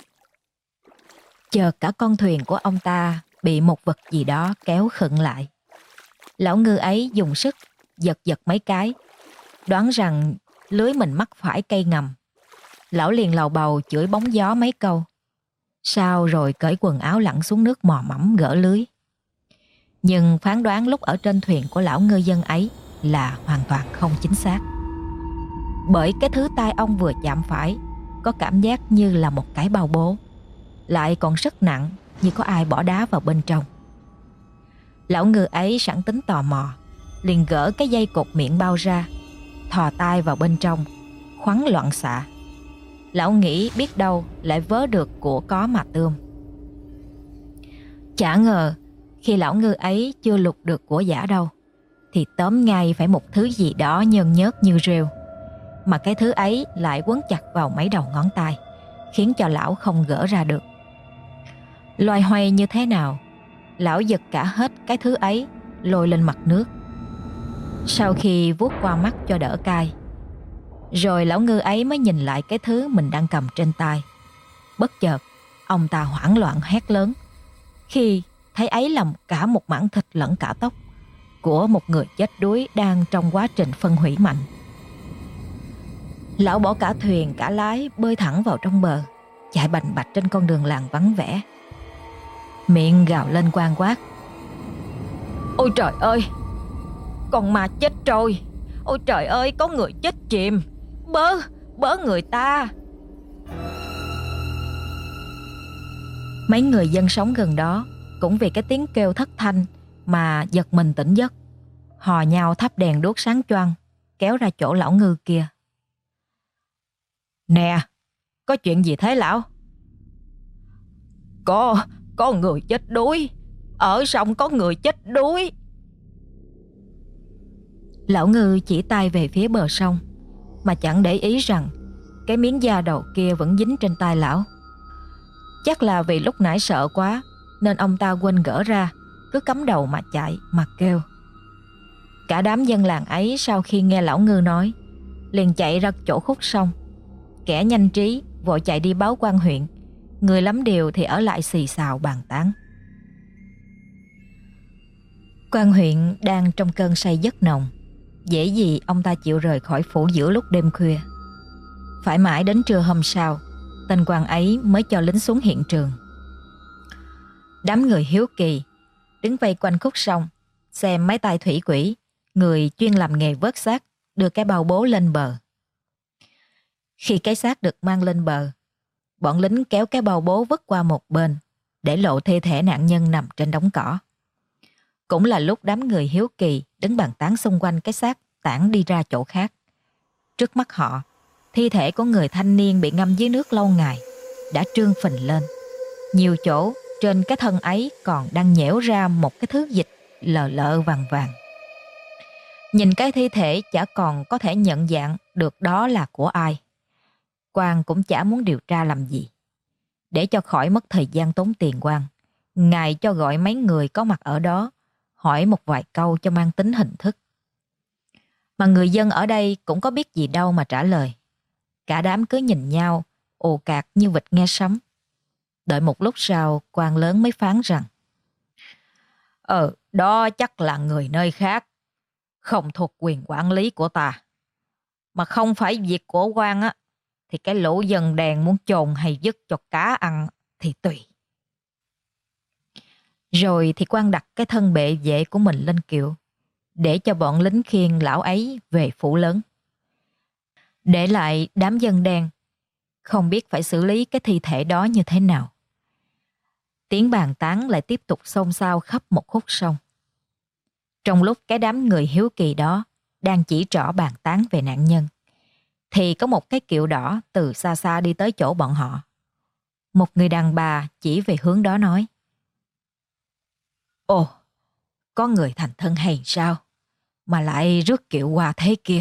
Chợt cả con thuyền của ông ta bị một vật gì đó kéo khựng lại. Lão ngư ấy dùng sức giật giật mấy cái, đoán rằng lưới mình mắc phải cây ngầm. Lão liền lầu bầu chửi bóng gió mấy câu, sau rồi cởi quần áo lặn xuống nước mò mẫm gỡ lưới. Nhưng phán đoán lúc ở trên thuyền của lão ngư dân ấy là hoàn toàn không chính xác. Bởi cái thứ tay ông vừa chạm phải có cảm giác như là một cái bao bố, lại còn rất nặng, như có ai bỏ đá vào bên trong. Lão ngư ấy sẵn tính tò mò, liền gỡ cái dây cột miệng bao ra, thò tay vào bên trong, khoắn loạn xạ. Lão nghĩ biết đâu lại vớ được của có mà tươm. Chả ngờ khi lão ngư ấy chưa lục được của giả đâu, thì tóm ngay phải một thứ gì đó nhơn nhớt như rêu, mà cái thứ ấy lại quấn chặt vào mấy đầu ngón tay, khiến cho lão không gỡ ra được. Loay hoay như thế nào, lão giật cả hết cái thứ ấy lôi lên mặt nước. Sau khi vuốt qua mắt cho đỡ cay, rồi lão ngư ấy mới nhìn lại cái thứ mình đang cầm trên tay. Bất chợt, ông ta hoảng loạn hét lớn, khi thấy ấy là cả một mảng thịt lẫn cả tóc của một người chết đuối đang trong quá trình phân hủy mạnh. Lão bỏ cả thuyền cả lái bơi thẳng vào trong bờ, chạy bành bạch trên con đường làng vắng vẻ, miệng gào lên oan quát. Ôi trời ơi, con ma chết trôi! Ôi trời ơi, có người chết chìm! Bớ, bớ người ta! Mấy người dân sống gần đó cũng vì cái tiếng kêu thất thanh mà giật mình tỉnh giấc, hò nhau thắp đèn đuốc sáng choang, kéo ra chỗ lão ngư kia. Nè, có chuyện gì thế lão? Có, có người chết đuối. Ở sông có người chết đuối. Lão ngư chỉ tay về phía bờ sông, mà chẳng để ý rằng cái miếng da đầu kia vẫn dính trên tay lão. Chắc là vì lúc nãy sợ quá nên ông ta quên gỡ ra, cứ cắm đầu mà chạy mà kêu. Cả đám dân làng ấy sau khi nghe lão ngư nói, liền chạy ra chỗ khúc sông. Kẻ nhanh trí vội chạy đi báo quan huyện, người lắm điều thì ở lại xì xào bàn tán. Quan huyện đang trong cơn say giấc nồng, dễ gì ông ta chịu rời khỏi phủ giữa lúc đêm khuya. Phải mãi đến trưa hôm sau, tên quan ấy mới cho lính xuống hiện trường. Đám người hiếu kỳ đứng vây quanh khúc sông, xem mấy tay thủy quỷ, người chuyên làm nghề vớt xác, đưa cái bao bố lên bờ. Khi cái xác được mang lên bờ, bọn lính kéo cái bao bố vứt qua một bên, để lộ thi thể nạn nhân nằm trên đống cỏ. Cũng là lúc đám người hiếu kỳ đứng bàn tán xung quanh cái xác tản đi ra chỗ khác. Trước mắt họ, thi thể của người thanh niên bị ngâm dưới nước lâu ngày đã trương phình lên. Nhiều chỗ trên cái thân ấy còn đang nhễu ra một cái thứ dịch lờ lợ vàng vàng. Nhìn cái thi thể chả còn có thể nhận dạng được đó là của ai. Quan cũng chả muốn điều tra làm gì. Để cho khỏi mất thời gian tốn tiền quan, ngài cho gọi mấy người có mặt ở đó hỏi một vài câu cho mang tính hình thức. Mà người dân ở đây cũng có biết gì đâu mà trả lời. Cả đám cứ nhìn nhau, ồ cạc như vịt nghe sấm. Đợi một lúc sau, quan lớn mới phán rằng: Ờ, đó chắc là người nơi khác, không thuộc quyền quản lý của ta. Mà không phải việc của quan á, thì cái lũ dân đèn muốn chồn hay dứt cho cá ăn thì tùy. Rồi thì quan đặt cái thân bệ vệ của mình lên kiệu, để cho bọn lính khiêng lão ấy về phủ lớn. Để lại đám dân đen không biết phải xử lý cái thi thể đó như thế nào. Tiếng bàn tán lại tiếp tục xôn xao khắp một khúc sông. Trong lúc cái đám người hiếu kỳ đó đang chỉ trỏ bàn tán về nạn nhân, thì có một cái kiệu đỏ từ xa xa đi tới chỗ bọn họ. Một người đàn bà chỉ về hướng đó nói: Ồ, có người thành thân hay sao mà lại rước kiệu qua thế kia.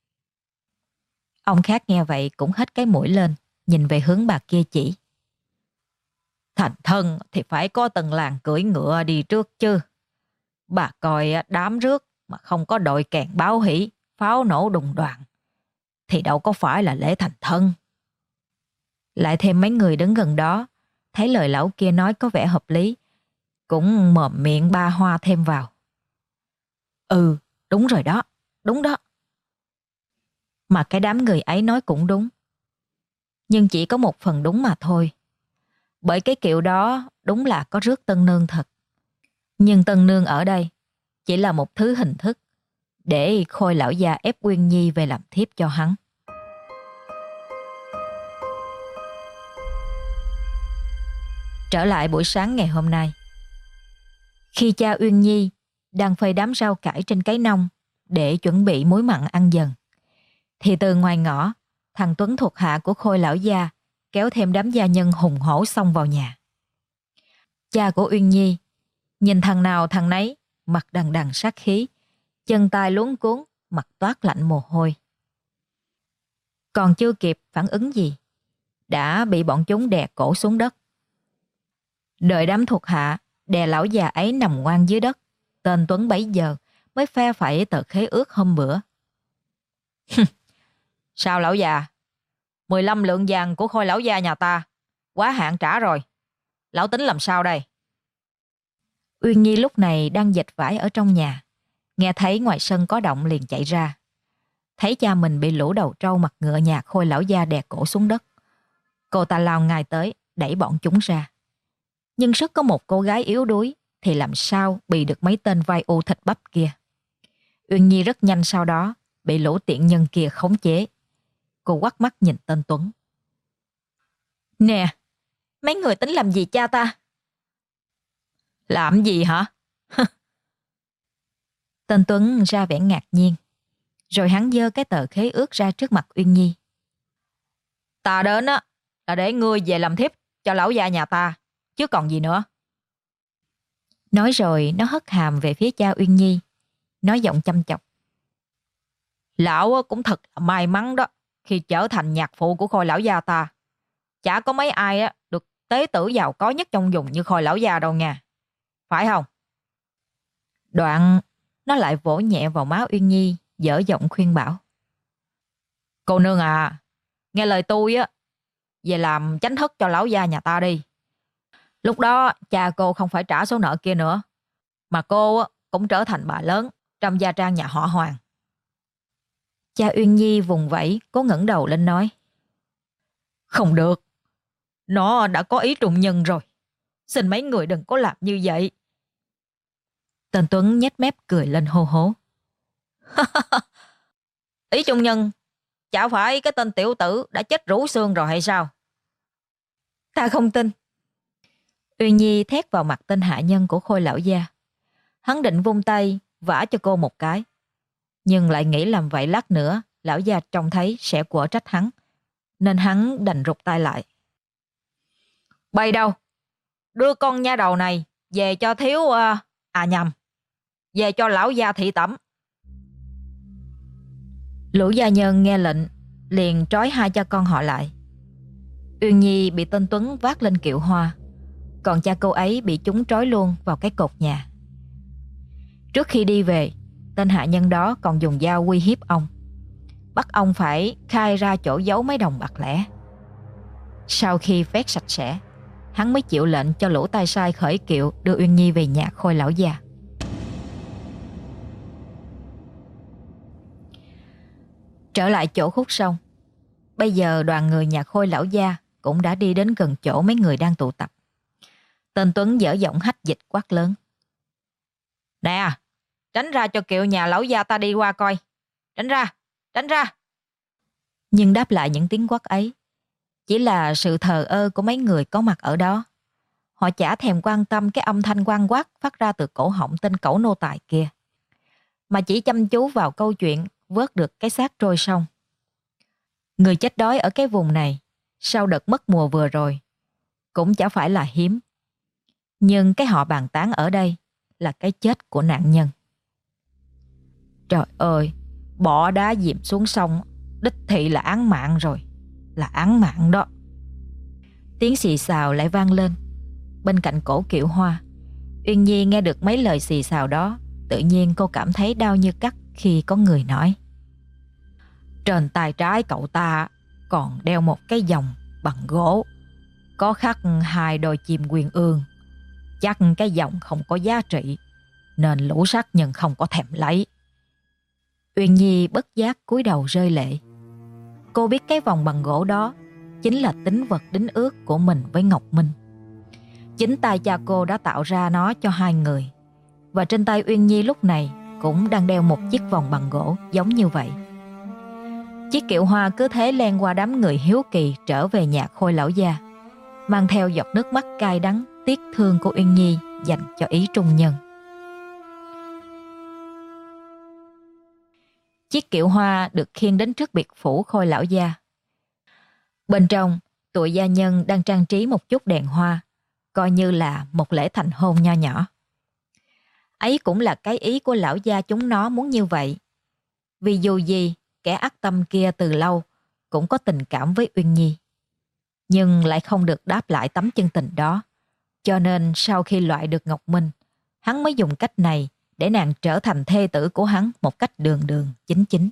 Ông khác nghe vậy cũng hất cái mũi lên, nhìn về hướng bà kia chỉ. Thành thân thì phải có từng làng cưỡi ngựa đi trước chứ. Bà coi đám rước mà không có đội kèn báo hỷ, pháo nổ đùng đoàng thì đâu có phải là lễ thành thân. Lại thêm mấy người đứng gần đó, thấy lời lão kia nói có vẻ hợp lý, cũng mồm miệng ba hoa thêm vào. Ừ, đúng rồi đó, đúng đó. Mà cái đám người ấy nói cũng đúng. Nhưng chỉ có một phần đúng mà thôi. Bởi cái kiệu đó đúng là có rước tân nương thật. Nhưng tân nương ở đây chỉ là một thứ hình thức để Khôi lão gia ép Uyên Nhi về làm thiếp cho hắn. Trở lại buổi sáng ngày hôm nay, khi cha Uyên Nhi đang phơi đám rau cải trên cái nông để chuẩn bị muối mặn ăn dần, thì từ ngoài ngõ, thằng Tuấn thuộc hạ của Khôi lão gia kéo thêm đám gia nhân hùng hổ xông vào nhà. Cha của Uyên Nhi nhìn thằng nào thằng nấy mặt đằng đằng sát khí, chân tay luống cuống, mặt toát lạnh mồ hôi. Còn chưa kịp phản ứng gì, đã bị bọn chúng đè cổ xuống đất. Đợi đám thuộc hạ đè lão già ấy nằm ngoan dưới đất, tên Tuấn bấy giờ mới phe phẩy tờ khế ước hôm bữa. Sao lão già? mười lăm lượng vàng của Khôi lão gia nhà ta quá hạn trả rồi. Lão tính làm sao đây? Uyên Nhi lúc này đang dệt vải ở trong nhà, nghe thấy ngoài sân có động liền chạy ra. Thấy cha mình bị lũ đầu trâu mặt ngựa nhà Khôi lão gia đè cổ xuống đất, cô ta lao ngay tới đẩy bọn chúng ra. Nhưng sức có một cô gái yếu đuối thì làm sao bị được mấy tên vai u thịt bắp kia. Uyên Nhi rất nhanh sau đó bị lũ tiện nhân kia khống chế. Cô quắt mắt nhìn tên Tuấn. Nè, mấy người tính làm gì cha ta? Làm gì hả? Tên Tuấn ra vẻ ngạc nhiên, rồi hắn giơ cái tờ khế ước ra trước mặt Uyên Nhi. Ta đến á là để ngươi về làm thiếp cho lão gia nhà ta, chứ còn gì nữa. Nói rồi nó hất hàm về phía cha Uyên Nhi, nói giọng chăm chọc. Lão cũng thật là may mắn đó, khi trở thành nhạc phụ của Khôi lão gia ta. Chả có mấy ai á được tế tử giàu có nhất trong vùng như Khôi lão gia đâu nha. Phải không? Đoạn nó lại vỗ nhẹ vào má Uyên Nhi, dở giọng khuyên bảo. Cô nương à, nghe lời tôi á, về làm chánh thất cho lão gia nhà ta đi. Lúc đó cha cô không phải trả số nợ kia nữa, mà cô cũng trở thành bà lớn trong gia trang nhà họ Hoàng. Cha Uyên Nhi vùng vẫy cố ngẩng đầu lên nói. Không được, nó đã có ý trùng nhân rồi. Xin mấy người đừng có làm như vậy. Tên Tuấn nhếch mép cười lên hô hố. Ý trùng nhân, chả phải cái tên tiểu tử đã chết rũ xương rồi hay sao? Ta không tin. Uyên Nhi thét vào mặt tên hạ nhân của Khôi lão gia. Hắn định vung tay vả cho cô một cái, nhưng lại nghĩ làm vậy lát nữa lão gia trông thấy sẽ quở trách hắn, nên hắn đành rụt tay lại. Bay đâu? Đưa con nha đầu này về cho thiếu uh, à nhầm, về cho lão gia thị tẩm. Lũ gia nhân nghe lệnh liền trói hai cha con họ lại. Uyên Nhi bị tên Tuấn vác lên kiệu hoa, còn cha cô ấy bị chúng trói luôn vào cái cột nhà. Trước khi đi về, tên hạ nhân đó còn dùng dao uy hiếp ông, bắt ông phải khai ra chỗ giấu mấy đồng bạc lẻ. Sau khi vét sạch sẽ, hắn mới chịu lệnh cho lũ tay sai khởi kiệu đưa Uyên Nhi về nhà Khôi lão gia. Trở lại chỗ khúc sông, bây giờ đoàn người nhà Khôi lão gia cũng đã đi đến gần chỗ mấy người đang tụ tập. Tên Tuấn dở giọng hách dịch quát lớn. Nè, tránh ra cho kiệu nhà lão gia ta đi qua coi. Tránh ra, tránh ra. Nhưng đáp lại những tiếng quát ấy chỉ là sự thờ ơ của mấy người có mặt ở đó. Họ chả thèm quan tâm cái âm thanh quang quát phát ra từ cổ họng tên cẩu nô tài kia, mà chỉ chăm chú vào câu chuyện vớt được cái xác trôi sông. Người chết đói ở cái vùng này sau đợt mất mùa vừa rồi cũng chả phải là hiếm. Nhưng cái họ bàn tán ở đây là cái chết của nạn nhân. Trời ơi, bỏ đá dìm xuống sông, đích thị là án mạng rồi, là án mạng đó. Tiếng xì xào lại vang lên bên cạnh cổ Kiệu Hoa. Uyên Nhi nghe được mấy lời xì xào đó, tự nhiên cô cảm thấy đau như cắt khi có người nói: trên tay trái cậu ta còn đeo một cái vòng bằng gỗ, có khắc hai đôi chim quyên ương. Chắc cái vòng không có giá trị, nên lũ sát nhân không có thèm lấy. Uyên Nhi bất giác cúi đầu rơi lệ. Cô biết cái vòng bằng gỗ đó chính là tín vật đính ước của mình với Ngọc Minh. Chính tay cha cô đã tạo ra nó cho hai người, và trên tay Uyên Nhi lúc này cũng đang đeo một chiếc vòng bằng gỗ giống như vậy. Chiếc kiệu hoa cứ thế len qua đám người hiếu kỳ trở về nhà Khôi lão gia, mang theo giọt nước mắt cay đắng tiếc thương của Uyên Nhi dành cho Ý Trung Nhân. Chiếc kiệu hoa được khiêng đến trước biệt phủ Khôi lão gia. Bên trong, tụi gia nhân đang trang trí một chút đèn hoa, coi như là một lễ thành hôn nho nhỏ. Ấy cũng là cái ý của lão gia chúng nó muốn như vậy. Vì dù gì, kẻ ác tâm kia từ lâu cũng có tình cảm với Uyên Nhi, nhưng lại không được đáp lại tấm chân tình đó. Cho nên sau khi loại được Ngọc Minh, hắn mới dùng cách này để nàng trở thành thê tử của hắn một cách đường đường chính chính.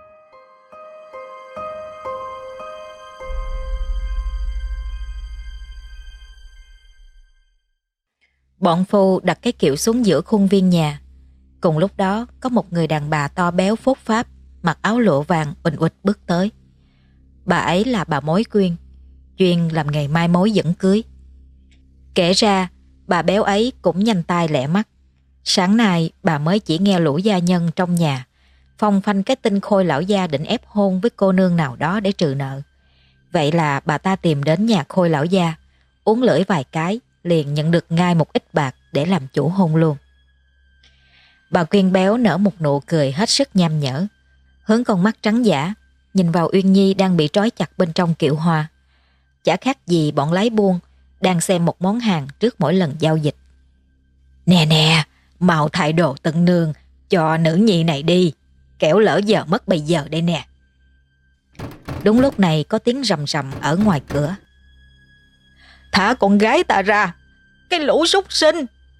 Bọn phu đặt cái kiệu xuống giữa khuôn viên nhà. Cùng lúc đó có một người đàn bà to béo phốt pháp, mặc áo lụa vàng uỳnh uịch bước tới. Bà ấy là bà Mối Quyên, chuyên làm nghề mai mối dẫn cưới. Kể ra bà béo ấy cũng nhanh tay lẹ mắt. Sáng nay bà mới chỉ nghe lũ gia nhân trong nhà phong phanh cái tin Khôi lão gia định ép hôn với cô nương nào đó để trừ nợ. Vậy là bà ta tìm đến nhà Khôi lão gia, uốn lưỡi vài cái liền nhận được ngay một ít bạc để làm chủ hôn luôn. Bà Quyên béo nở một nụ cười hết sức nham nhở, hướng con mắt trắng dã nhìn vào Uyên Nhi đang bị trói chặt bên trong kiệu hoa. Chả khác gì bọn lái buôn đang xem một món hàng trước mỗi lần giao dịch. Nè nè, mau thay đồ tân nương cho nữ nhi này đi, kẻo lỡ giờ mất bây giờ đây nè. Đúng lúc này có tiếng rầm rầm ở ngoài cửa. Thả con gái ta ra, cái lũ súc sinh.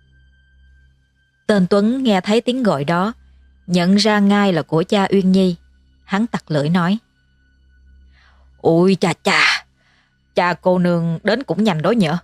Tên Tuấn nghe thấy tiếng gọi đó, nhận ra ngay là của cha Uyên Nhi. Hắn tặc lưỡi nói: Ôi chà chà, cha cô nương đến cũng nhanh đó nhở.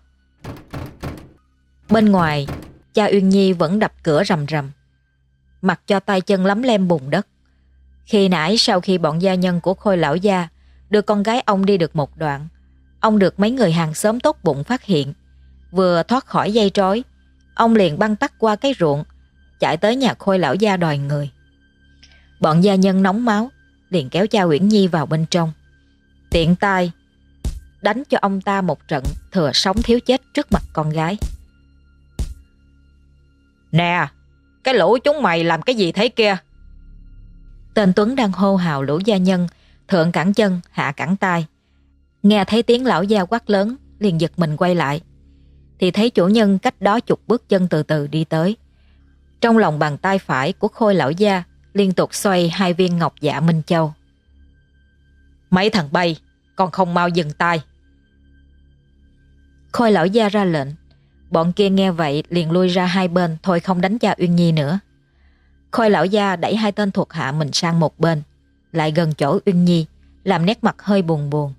Bên ngoài, cha Uyên Nhi vẫn đập cửa rầm rầm, mặc cho tay chân lấm lem bùn đất. Khi nãy sau khi bọn gia nhân của Khôi lão gia đưa con gái ông đi được một đoạn, ông được mấy người hàng xóm tốt bụng phát hiện. Vừa thoát khỏi dây trói, ông liền băng tắc qua cái ruộng, chạy tới nhà Khôi lão gia đòi người. Bọn gia nhân nóng máu liền kéo cha Uyển Nhi vào bên trong, tiện tay đánh cho ông ta một trận thừa sống thiếu chết trước mặt con gái. Nè, cái lũ chúng mày làm cái gì thế kia? Tên Tuấn đang hô hào lũ gia nhân thượng cẳng chân hạ cẳng tay. Nghe thấy tiếng lão gia quát lớn, liền giật mình quay lại, thì thấy chủ nhân cách đó chục bước chân từ từ đi tới. Trong lòng bàn tay phải của Khôi lão gia liên tục xoay hai viên ngọc dạ Minh Châu. Mấy thằng bay, còn không mau dừng tay. Khôi lão gia ra lệnh. Bọn kia nghe vậy liền lui ra hai bên, thôi không đánh cha Uyên Nhi nữa. Khôi lão gia đẩy hai tên thuộc hạ mình sang một bên, lại gần chỗ Uyên Nhi, làm nét mặt hơi buồn buồn.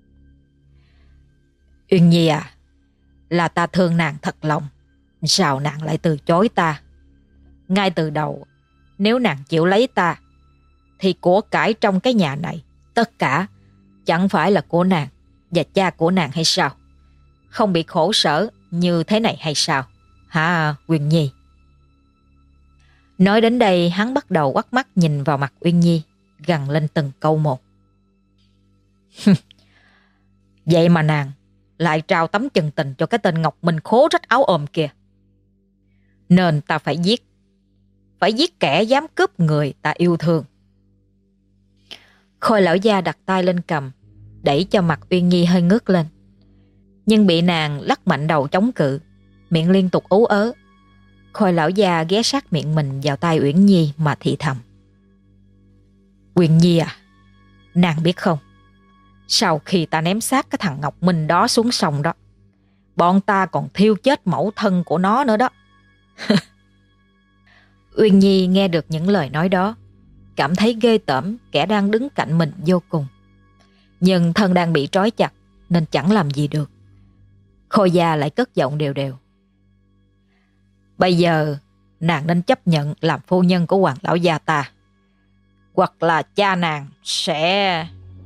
Uyên Nhi à, là ta thương nàng thật lòng, sao nàng lại từ chối ta? Ngay từ đầu, nếu nàng chịu lấy ta, thì của cải trong cái nhà này tất cả chẳng phải là của nàng và cha của nàng hay sao? Không bị khổ sở như thế này hay sao? Hả Uyên Nhi? Nói đến đây, hắn bắt đầu quắt mắt nhìn vào mặt Uyên Nhi, gằn lên từng câu một. Vậy mà nàng lại trao tấm chân tình cho cái tên Ngọc Minh khố rách áo ôm kìa. Nên ta phải giết, phải giết kẻ dám cướp người ta yêu thương. Khôi lão gia đặt tay lên cầm, đẩy cho mặt Uyên Nhi hơi ngước lên, nhưng bị nàng lắc mạnh đầu chống cự, miệng liên tục ú ớ. Khôi lão già ghé sát miệng mình vào tai Uyển Nhi mà thì thầm. Uyển Nhi à, nàng biết không, sau khi ta ném xác cái thằng Ngọc Minh đó xuống sông đó, bọn ta còn thiêu chết mẫu thân của nó nữa đó. Uyển Nhi nghe được những lời nói đó, cảm thấy ghê tởm kẻ đang đứng cạnh mình vô cùng. Nhưng thân đang bị trói chặt nên chẳng làm gì được. Khôi gia lại cất giọng đều đều. Bây giờ nàng nên chấp nhận làm phu nhân của Hoàng lão gia ta, hoặc là cha nàng sẽ...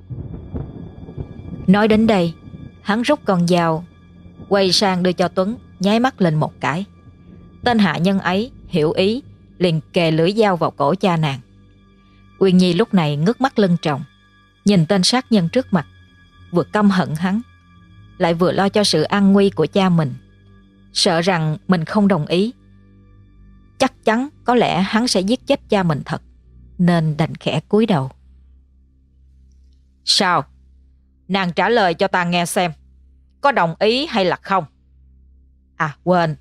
Nói đến đây, hắn rút con dao, quay sang đưa cho Tuấn, nháy mắt lên một cái. Tên hạ nhân ấy hiểu ý, liền kề lưỡi dao vào cổ cha nàng. Uyên Nhi lúc này ngước mắt lưng tròng, nhìn tên sát nhân trước mặt, vừa căm hận hắn, lại vừa lo cho sự an nguy của cha mình, sợ rằng mình không đồng ý, chắc chắn có lẽ hắn sẽ giết chết cha mình thật, nên đành khẽ cúi đầu. Sao? Nàng trả lời cho ta nghe xem, có đồng ý hay là không? À quên.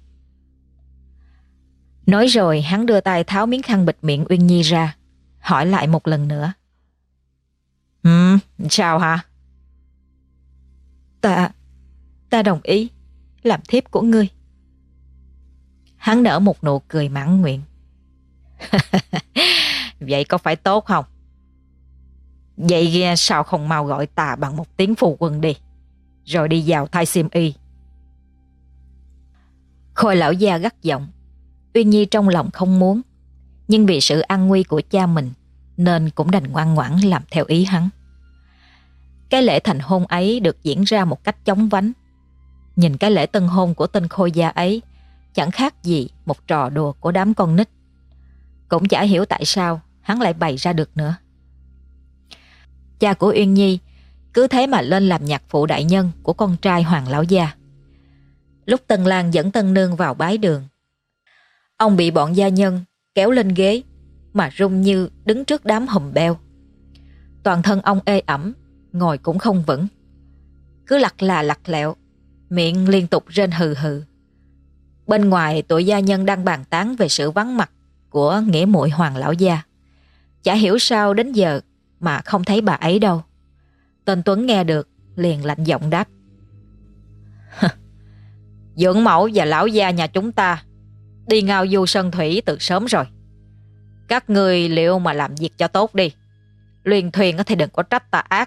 Nói rồi hắn đưa tay tháo miếng khăn bịt miệng Uyên Nhi ra, hỏi lại một lần nữa. Ừ, sao hả? Ta, ta đồng ý làm thiếp của ngươi. Hắn nở một nụ cười mãn nguyện. Vậy có phải tốt không? Vậy sao không mau gọi ta bằng một tiếng phu quân đi, rồi đi vào thay xiêm y. Khôi lão gia gắt giọng. Uyên Nhi trong lòng không muốn, nhưng vì sự an nguy của cha mình nên cũng đành ngoan ngoãn làm theo ý hắn. Cái lễ thành hôn ấy được diễn ra một cách chóng vánh. Nhìn cái lễ tân hôn của tên Khôi gia ấy chẳng khác gì một trò đùa của đám con nít. Cũng chả hiểu tại sao hắn lại bày ra được nữa. Cha của Uyên Nhi cứ thế mà lên làm nhạc phụ đại nhân của con trai Hoàng lão gia. Lúc Tân Lang dẫn Tân Nương vào bái đường, ông bị bọn gia nhân kéo lên ghế mà rung như đứng trước đám hùm beo. Toàn thân ông ê ẩm, ngồi cũng không vững, cứ lặt là lặt lẹo, miệng liên tục rên hừ hừ. Bên ngoài tụi gia nhân đang bàn tán về sự vắng mặt của nghĩa muội Hoàng lão gia. Chả hiểu sao đến giờ mà không thấy bà ấy đâu. Tên Tuấn nghe được liền lạnh giọng đáp. Dưỡng mẫu và lão gia nhà chúng ta đi ngao du sơn thủy từ sớm rồi. Các người liệu mà làm việc cho tốt đi, luyên thuyền thì đừng có trách ta ác.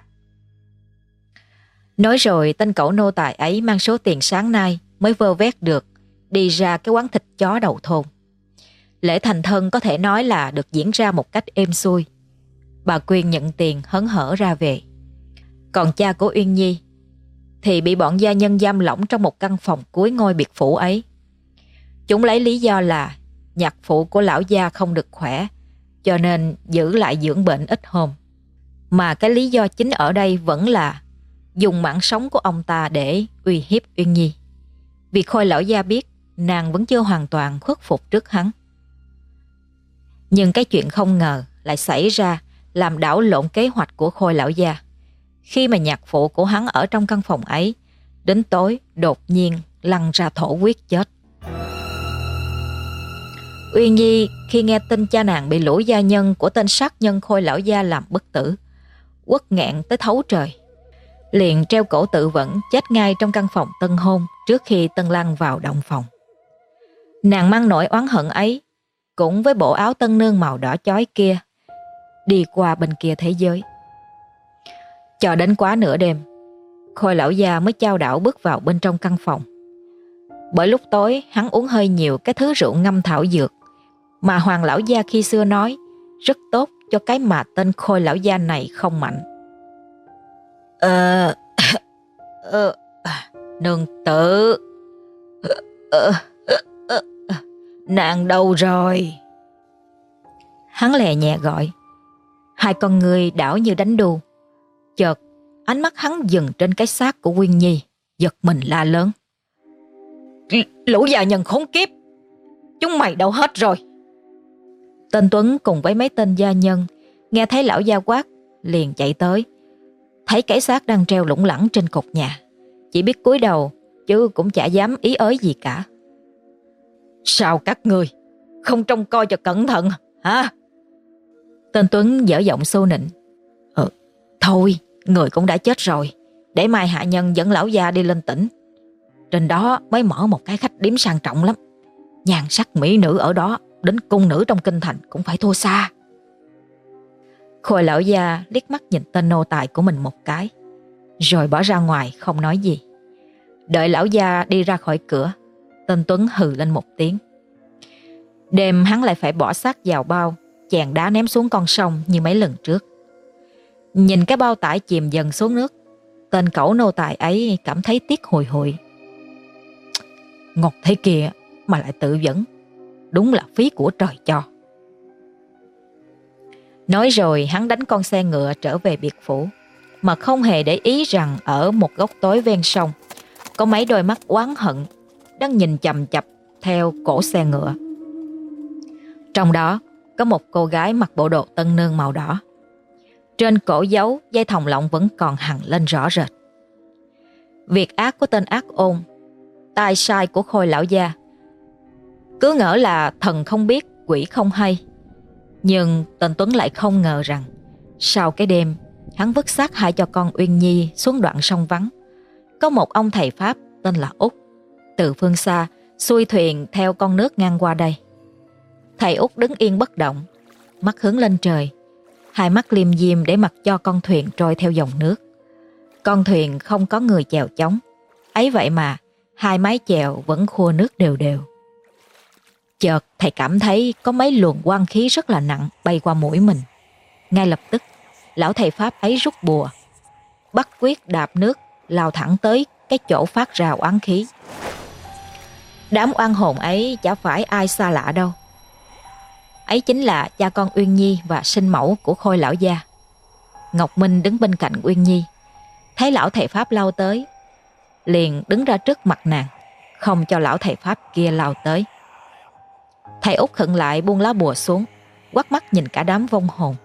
Nói rồi tên cẩu nô tài ấy mang số tiền sáng nay mới vơ vét được đi ra cái quán thịt chó đầu thôn. Lễ thành thân có thể nói là được diễn ra một cách êm xuôi. Bà Quyên nhận tiền hớn hở ra về. Còn cha của Uyên Nhi thì bị bọn gia nhân giam lỏng trong một căn phòng cuối ngôi biệt phủ ấy. Chúng lấy lý do là nhạc phụ của lão gia không được khỏe, cho nên giữ lại dưỡng bệnh ít hôm. Mà cái lý do chính ở đây vẫn là dùng mạng sống của ông ta để uy hiếp Uyên Nhi. Vì Khôi lão gia biết nàng vẫn chưa hoàn toàn khuất phục trước hắn. Nhưng cái chuyện không ngờ lại xảy ra, làm đảo lộn kế hoạch của Khôi lão gia. Khi mà nhạc phụ của hắn ở trong căn phòng ấy, đến tối đột nhiên lăn ra thổ huyết chết. Uyên Nhi khi nghe tin cha nàng bị lũ gia nhân của tên sát nhân Khôi lão gia làm bất tử, uất nghẹn tới thấu trời, liền treo cổ tự vẫn chết ngay trong căn phòng tân hôn trước khi Tân Lang vào động phòng. Nàng mang nỗi oán hận ấy cũng với bộ áo tân nương màu đỏ chói kia đi qua bên kia thế giới. Cho đến quá nửa đêm, Khôi lão gia mới chao đảo bước vào bên trong căn phòng. Bởi lúc tối hắn uống hơi nhiều cái thứ rượu ngâm thảo dược mà Hoàng lão gia khi xưa nói rất tốt cho cái mà tên Khôi lão gia này không mạnh. Ờ... ờ... nương tử... ờ... ờ... nàng đâu rồi? Hắn lè nhẹ gọi. Hai con người đảo như đánh đu. Chợt ánh mắt hắn dừng trên cái xác của Uyên Nhi, giật mình la lớn. Lũ già nhân khốn kiếp, chúng mày đâu hết rồi? Tên Tuấn cùng với mấy tên gia nhân nghe thấy lão gia quát liền chạy tới. Thấy cái xác đang treo lủng lẳng trên cột nhà, chỉ biết cúi đầu chứ cũng chả dám ý ới gì cả. Sao các người không trông coi cho cẩn thận hả? Tên Tuấn dở giọng xô nịnh. Ờ, thôi, người cũng đã chết rồi, để mai hạ nhân dẫn lão gia đi lên tỉnh. Trên đó mới mở một cái khách điếm sang trọng lắm. Nhan sắc mỹ nữ ở đó, đến cung nữ trong kinh thành cũng phải thua xa. Khôi lão gia liếc mắt nhìn tên nô tài của mình một cái, rồi bỏ ra ngoài không nói gì. Đợi lão gia đi ra khỏi cửa, tên Tuấn hừ lên một tiếng. Đêm hắn lại phải bỏ xác vào bao, chèn đá ném xuống con sông như mấy lần trước. Nhìn cái bao tải chìm dần xuống nước, tên cẩu nô tài ấy cảm thấy tiếc hùi hụi. Ngọt thế kìa mà lại tự vẫn, đúng là phí của trời cho. Nói rồi hắn đánh con xe ngựa trở về biệt phủ, mà không hề để ý rằng ở một góc tối ven sông có mấy đôi mắt oán hận đang nhìn chằm chằm theo cổ xe ngựa. Trong đó có một cô gái mặc bộ đồ tân nương màu đỏ. Trên cổ dấu dây thòng lọng vẫn còn hằn lên rõ rệt. Việc ác của tên ác ôn, tai sai của Khôi lão gia. Cứ ngỡ là thần không biết, quỷ không hay. Nhưng tên Tuấn lại không ngờ rằng sau cái đêm hắn vứt xác hại cho con Uyên Nhi xuống đoạn sông vắng, có một ông thầy Pháp tên là Út từ phương xa xuôi thuyền theo con nước ngang qua đây. Thầy Út đứng yên bất động, mắt hướng lên trời, hai mắt liêm diêm để mặc cho con thuyền trôi theo dòng nước. Con thuyền không có người chèo chống, ấy vậy mà hai mái chèo vẫn khua nước đều đều. Chợt thầy cảm thấy có mấy luồng quang khí rất là nặng bay qua mũi mình. Ngay lập tức lão thầy Pháp ấy rút bùa, bắt quyết đạp nước lao thẳng tới cái chỗ phát ra oán khí. Đám oan hồn ấy chả phải ai xa lạ đâu. Ấy chính là cha con Uyên Nhi và sinh mẫu của Khôi lão gia. Ngọc Minh đứng bên cạnh Uyên Nhi, thấy lão thầy Pháp lao tới, liền đứng ra trước mặt nàng, không cho lão thầy Pháp kia lao tới. Thầy Út khựng lại buông lá bùa xuống, quắt mắt nhìn cả đám vong hồn.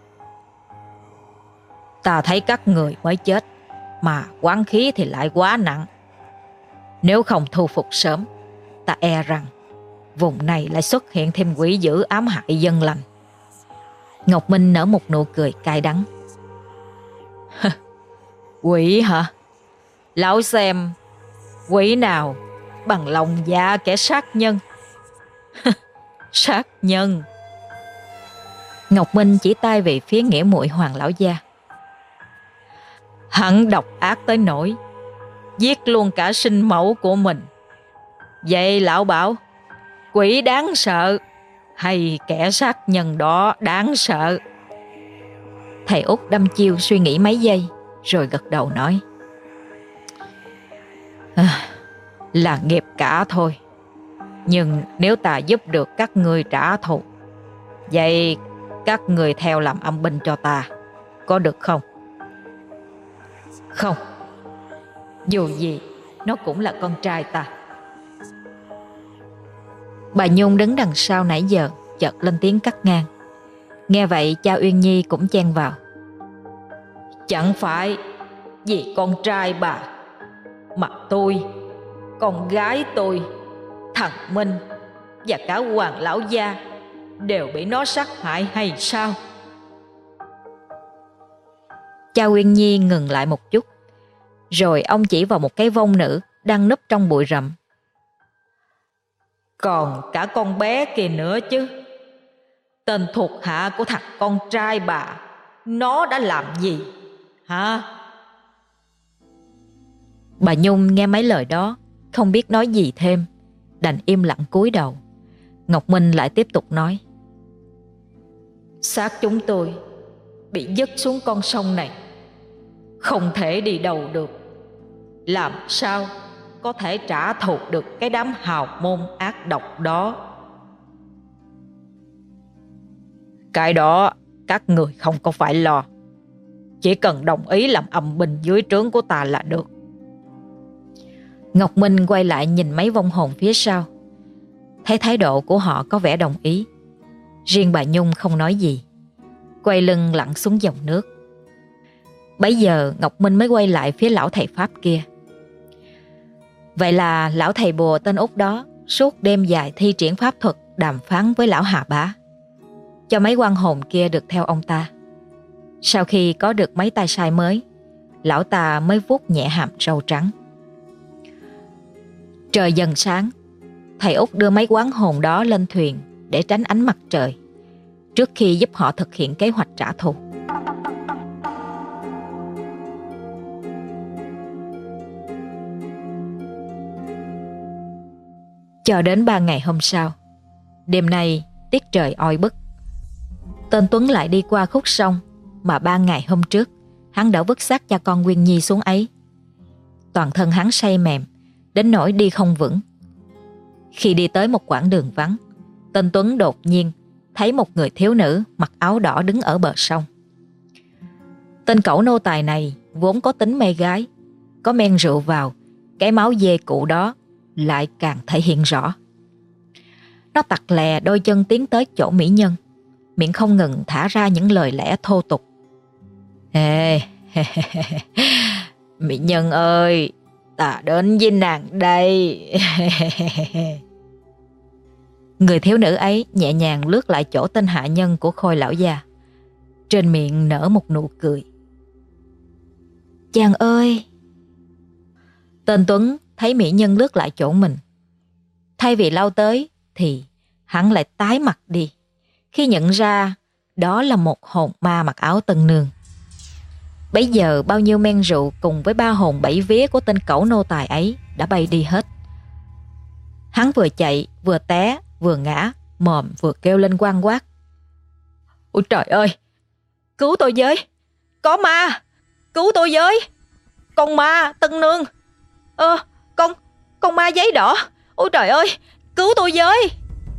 Ta thấy các người mới chết, mà oán khí thì lại quá nặng. Nếu không thu phục sớm, ta e rằng vùng này lại xuất hiện thêm quỷ dữ ám hại dân lành. Ngọc Minh nở một nụ cười cay đắng. Quỷ hả? Lão xem quỷ nào bằng lòng dạ kẻ sát nhân. Sát nhân. Ngọc Minh chỉ tay về phía nghĩa muội Hoàng lão gia. Hắn độc ác tới nỗi giết luôn cả sinh mẫu của mình. Vậy lão bảo quỷ đáng sợ hay kẻ sát nhân đó đáng sợ? Thầy Út đăm chiêu suy nghĩ mấy giây rồi gật đầu nói. À, là nghiệp cả thôi. Nhưng nếu ta giúp được các ngươi trả thù, vậy các ngươi theo làm âm binh cho ta, có được không? Không. Dù gì nó cũng là con trai ta. Bà Nhung đứng đằng sau nãy giờ chợt lên tiếng cắt ngang. Nghe vậy cha Uyên Nhi cũng chen vào. Chẳng phải vì con trai bà mà tôi, con gái tôi, thằng Minh và cả Hoàng lão gia đều bị nó sát hại hay sao? Cha Uyên Nhi ngừng lại một chút, rồi ông chỉ vào một cái vong nữ đang núp trong bụi rậm. Còn cả con bé kia nữa chứ. Tên thuộc hạ của thằng con trai bà, nó đã làm gì hả? Bà Nhung nghe mấy lời đó không biết nói gì thêm, đành im lặng cúi đầu. Ngọc Minh lại tiếp tục nói. Xác chúng tôi bị dứt xuống con sông này, không thể đi đâu được. Làm sao có thể trả thù được cái đám hào môn ác độc đó? Cái đó các người không có phải lo, chỉ cần đồng ý làm âm binh dưới trướng của ta là được. Ngọc Minh quay lại nhìn mấy vong hồn phía sau, thấy thái độ của họ có vẻ đồng ý. Riêng bà Nhung không nói gì, quay lưng lặn xuống dòng nước. Bấy giờ Ngọc Minh mới quay lại phía lão thầy Pháp kia. Vậy là lão thầy bùa tên Út đó suốt đêm dài thi triển pháp thuật đàm phán với lão Hà Bá, cho mấy oan hồn kia được theo ông ta. Sau khi có được mấy tay sai mới, lão ta mới vuốt nhẹ hàm râu trắng. Trời dần sáng, thầy Út đưa mấy oán hồn đó lên thuyền để tránh ánh mặt trời, trước khi giúp họ thực hiện kế hoạch trả thù. Cho đến ba ngày hôm sau, đêm nay tiết trời oi bức, tên Tuấn lại đi qua khúc sông mà ba ngày hôm trước hắn đã vứt xác cha con Nguyên Nhi xuống ấy. Toàn thân hắn say mềm đến nỗi đi không vững. Khi đi tới một quãng đường vắng, tên Tuấn đột nhiên thấy một người thiếu nữ mặc áo đỏ đứng ở bờ sông. Tên cẩu nô tài này vốn có tính mê gái, có men rượu vào, cái máu dê cụ đó lại càng thể hiện rõ. Nó tặc lè đôi chân tiến tới chỗ mỹ nhân, miệng không ngừng thả ra những lời lẽ thô tục. Ê, mỹ nhân ơi, ta đến với nàng đây. Người thiếu nữ ấy nhẹ nhàng lướt lại chỗ tên hạ nhân của Khôi lão già, trên miệng nở một nụ cười. Chàng ơi! Tên Tuấn thấy mỹ nhân lướt lại chỗ mình, thay vì lao tới thì hắn lại tái mặt đi khi nhận ra đó là một hồn ma mặc áo tân nương. Bấy giờ bao nhiêu men rượu cùng với ba hồn bảy vía của tên cẩu nô tài ấy đã bay đi hết. Hắn vừa chạy vừa té vừa ngã, mồm vừa kêu lên oang quát. Ôi trời ơi! Cứu tôi với! Có ma! Cứu tôi với! Con ma tân nương! Ơ, ờ, con, con ma giấy đỏ! Ôi trời ơi! Cứu tôi với!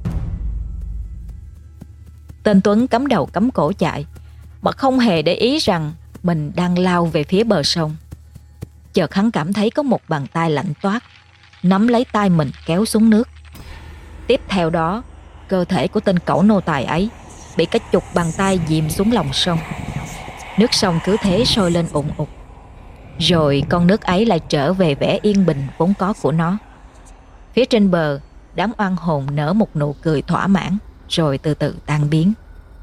Tên Tuấn cắm đầu cắm cổ chạy, mà không hề để ý rằng mình đang lao về phía bờ sông. Chợt hắn cảm thấy có một bàn tay lạnh toát nắm lấy tay mình kéo xuống nước. Tiếp theo đó, cơ thể của tên cẩu nô tài ấy bị cả chục bàn tay dìm xuống lòng sông. Nước sông cứ thế sôi lên ùn ùn. Rồi con nước ấy lại trở về vẻ yên bình vốn có của nó. Phía trên bờ, đám oan hồn nở một nụ cười thỏa mãn, rồi từ từ tan biến.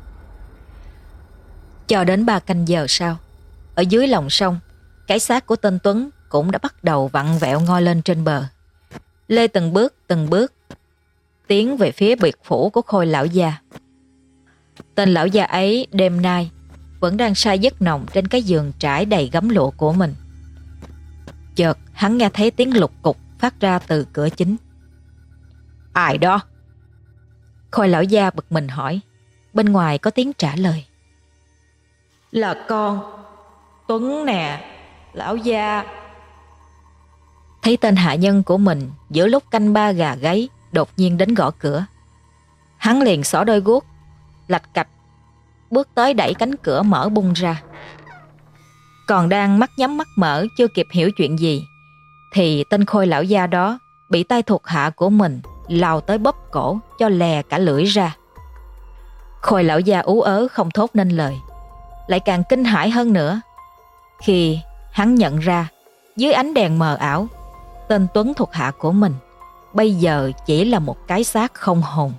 Cho đến ba canh giờ sau, ở dưới lòng sông, cái xác của tên Tuấn cũng đã bắt đầu vặn vẹo ngoi lên trên bờ, lê từng bước từng bước tiến về phía biệt phủ của Khôi lão gia. Tên lão gia ấy đêm nay vẫn đang say giấc nồng trên cái giường trải đầy gấm lụa của mình. Chợt hắn nghe thấy tiếng lục cục phát ra từ cửa chính. Ai đó? Khôi lão gia bực mình hỏi. Bên ngoài có tiếng trả lời. Là con Tuấn nè, lão gia. Thấy tên hạ nhân của mình giữa lúc canh ba gà gáy đột nhiên đến gõ cửa, hắn liền xỏ đôi guốc lạch cạch bước tới đẩy cánh cửa mở bung ra. Còn đang mắt nhắm mắt mở chưa kịp hiểu chuyện gì thì tên Khôi lão gia đó bị tay thuộc hạ của mình lao tới bóp cổ cho lè cả lưỡi ra. Khôi lão gia ú ớ không thốt nên lời, lại càng kinh hãi hơn nữa khi hắn nhận ra dưới ánh đèn mờ ảo, tên Tuấn thuộc hạ của mình bây giờ chỉ là một cái xác không hồn.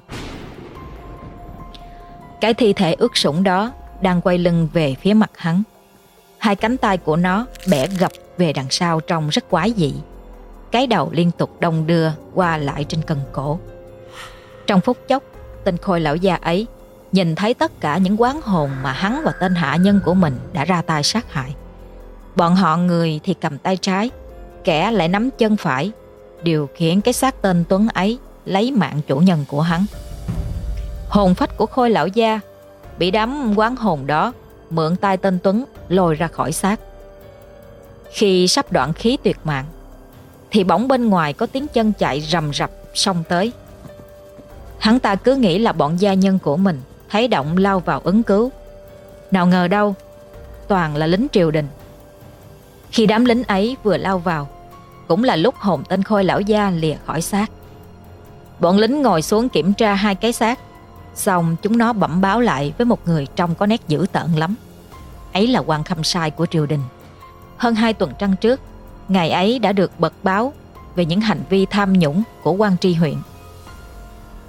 Cái thi thể ướt sũng đó đang quay lưng về phía mặt hắn. Hai cánh tay của nó bẻ gập về đằng sau trông rất quái dị. Cái đầu liên tục đong đưa qua lại trên cần cổ. Trong phút chốc, tên Khôi lão gia ấy nhìn thấy tất cả những oán hồn mà hắn và tên hạ nhân của mình đã ra tay sát hại. Bọn họ người thì cầm tay trái, kẻ lại nắm chân phải, điều khiển cái xác tên Tuấn ấy lấy mạng chủ nhân của hắn. Hồn phách của Khôi lão gia bị đám oán hồn đó mượn tay tên Tuấn lôi ra khỏi xác. Khi sắp đoạn khí tuyệt mạng thì bỗng bên ngoài có tiếng chân chạy rầm rập xông tới. Hắn ta cứ nghĩ là bọn gia nhân của mình thấy động lao vào ứng cứu. Nào ngờ đâu, toàn là lính triều đình. Khi đám lính ấy vừa lao vào, cũng là lúc hồn tên Khôi lão gia lìa khỏi xác. Bọn lính ngồi xuống kiểm tra hai cái xác, xong chúng nó bẩm báo lại với một người trông có nét dữ tợn lắm. Ấy là quan khâm sai của triều đình. Hơn hai tuần trăng trước, ngài ấy đã được bật báo về những hành vi tham nhũng của quan tri huyện,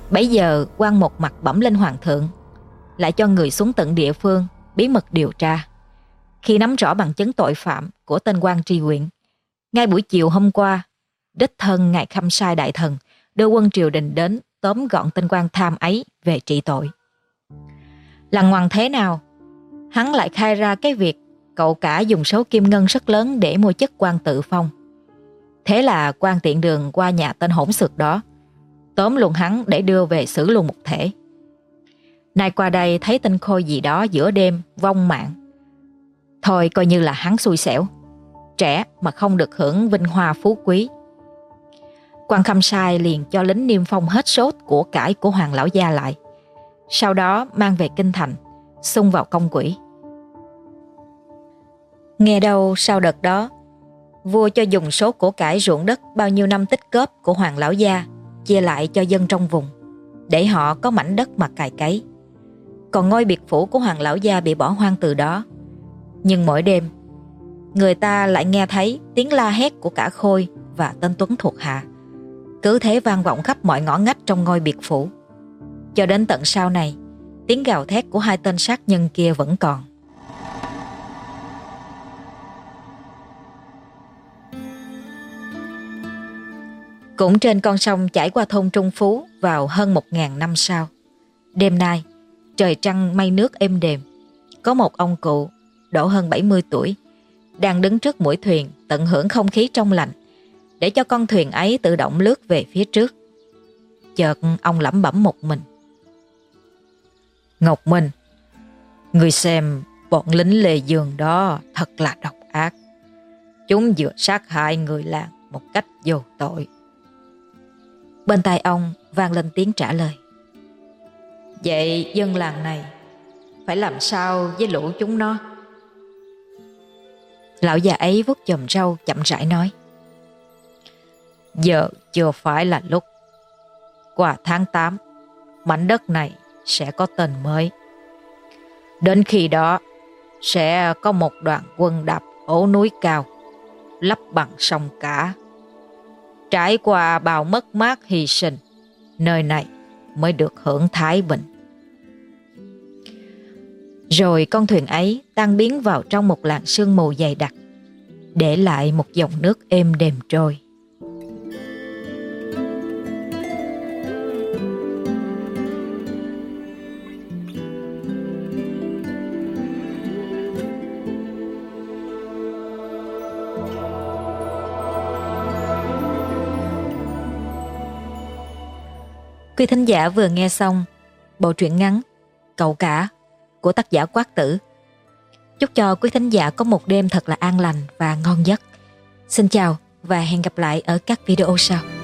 Bấy giờ quan một mặt bẩm lên hoàng thượng, lại cho người xuống tận địa phương bí mật điều tra. Khi nắm rõ bằng chứng tội phạm của tên quan tri huyện, ngay buổi chiều hôm qua, đích thân ngài Khâm Sai đại thần đưa quân triều đình đến tóm gọn tên quan tham ấy về trị tội. Lằng ngoằng thế nào, hắn lại khai ra cái việc cậu cả dùng số kim ngân rất lớn để mua chức quan tự phong. Thế là quan tiện đường qua nhà tên hỗn xược đó, tóm luôn hắn để đưa về xử luôn một thể. Nay qua đây thấy tên khôi gì đó giữa đêm vong mạng, thôi coi như là hắn xui xẻo, trẻ mà không được hưởng vinh hoa phú quý. Quan Khâm Sai liền cho lính niêm phong hết số của cải của Hoàng lão gia lại, sau đó mang về kinh thành, xung vào công quỹ. Nghe đâu sau đợt đó, vua cho dùng số của cải ruộng đất bao nhiêu năm tích góp của Hoàng lão gia chia lại cho dân trong vùng, để họ có mảnh đất mà cày cấy. Còn ngôi biệt phủ của Hoàng lão gia bị bỏ hoang từ đó. Nhưng mỗi đêm, người ta lại nghe thấy tiếng la hét của cả Khôi và tên Tuấn thuộc hạ, cứ thế vang vọng khắp mọi ngõ ngách trong ngôi biệt phủ. Cho đến tận sau này, tiếng gào thét của hai tên sát nhân kia vẫn còn. Cũng trên con sông chảy qua thôn Trung Phú vào hơn một ngàn năm sau, đêm nay, trời trăng mây nước êm đềm, có một ông cụ độ hơn bảy mươi tuổi đang đứng trước mũi thuyền tận hưởng không khí trong lành để cho con thuyền ấy tự động lướt về phía trước. Chợt ông lẩm bẩm một mình: Ngọc Minh, người xem bọn lính Lê Dương đó thật là độc ác. Chúng vừa sát hại người làng một cách vô tội. Bên tai ông vang lên tiếng trả lời: Vậy dân làng này phải làm sao với lũ chúng nó? Lão già ấy vuốt chòm râu chậm rãi nói: Giờ chưa phải là lúc. Qua tháng tám, mảnh đất này sẽ có tên mới. Đến khi đó, sẽ có một đoàn quân đạp ổ núi cao, lấp bằng sông cả. Trải qua bao mất mát hy sinh, nơi này mới được hưởng thái bình. Rồi con thuyền ấy tan biến vào trong một làn sương mù dày đặc, để lại một dòng nước êm đềm trôi. Quý thính giả vừa nghe xong bộ truyện ngắn Cậu Cả của tác giả Quát Tử. Chúc cho quý thính giả có một đêm thật là an lành và ngon giấc. Xin chào và hẹn gặp lại ở các video sau.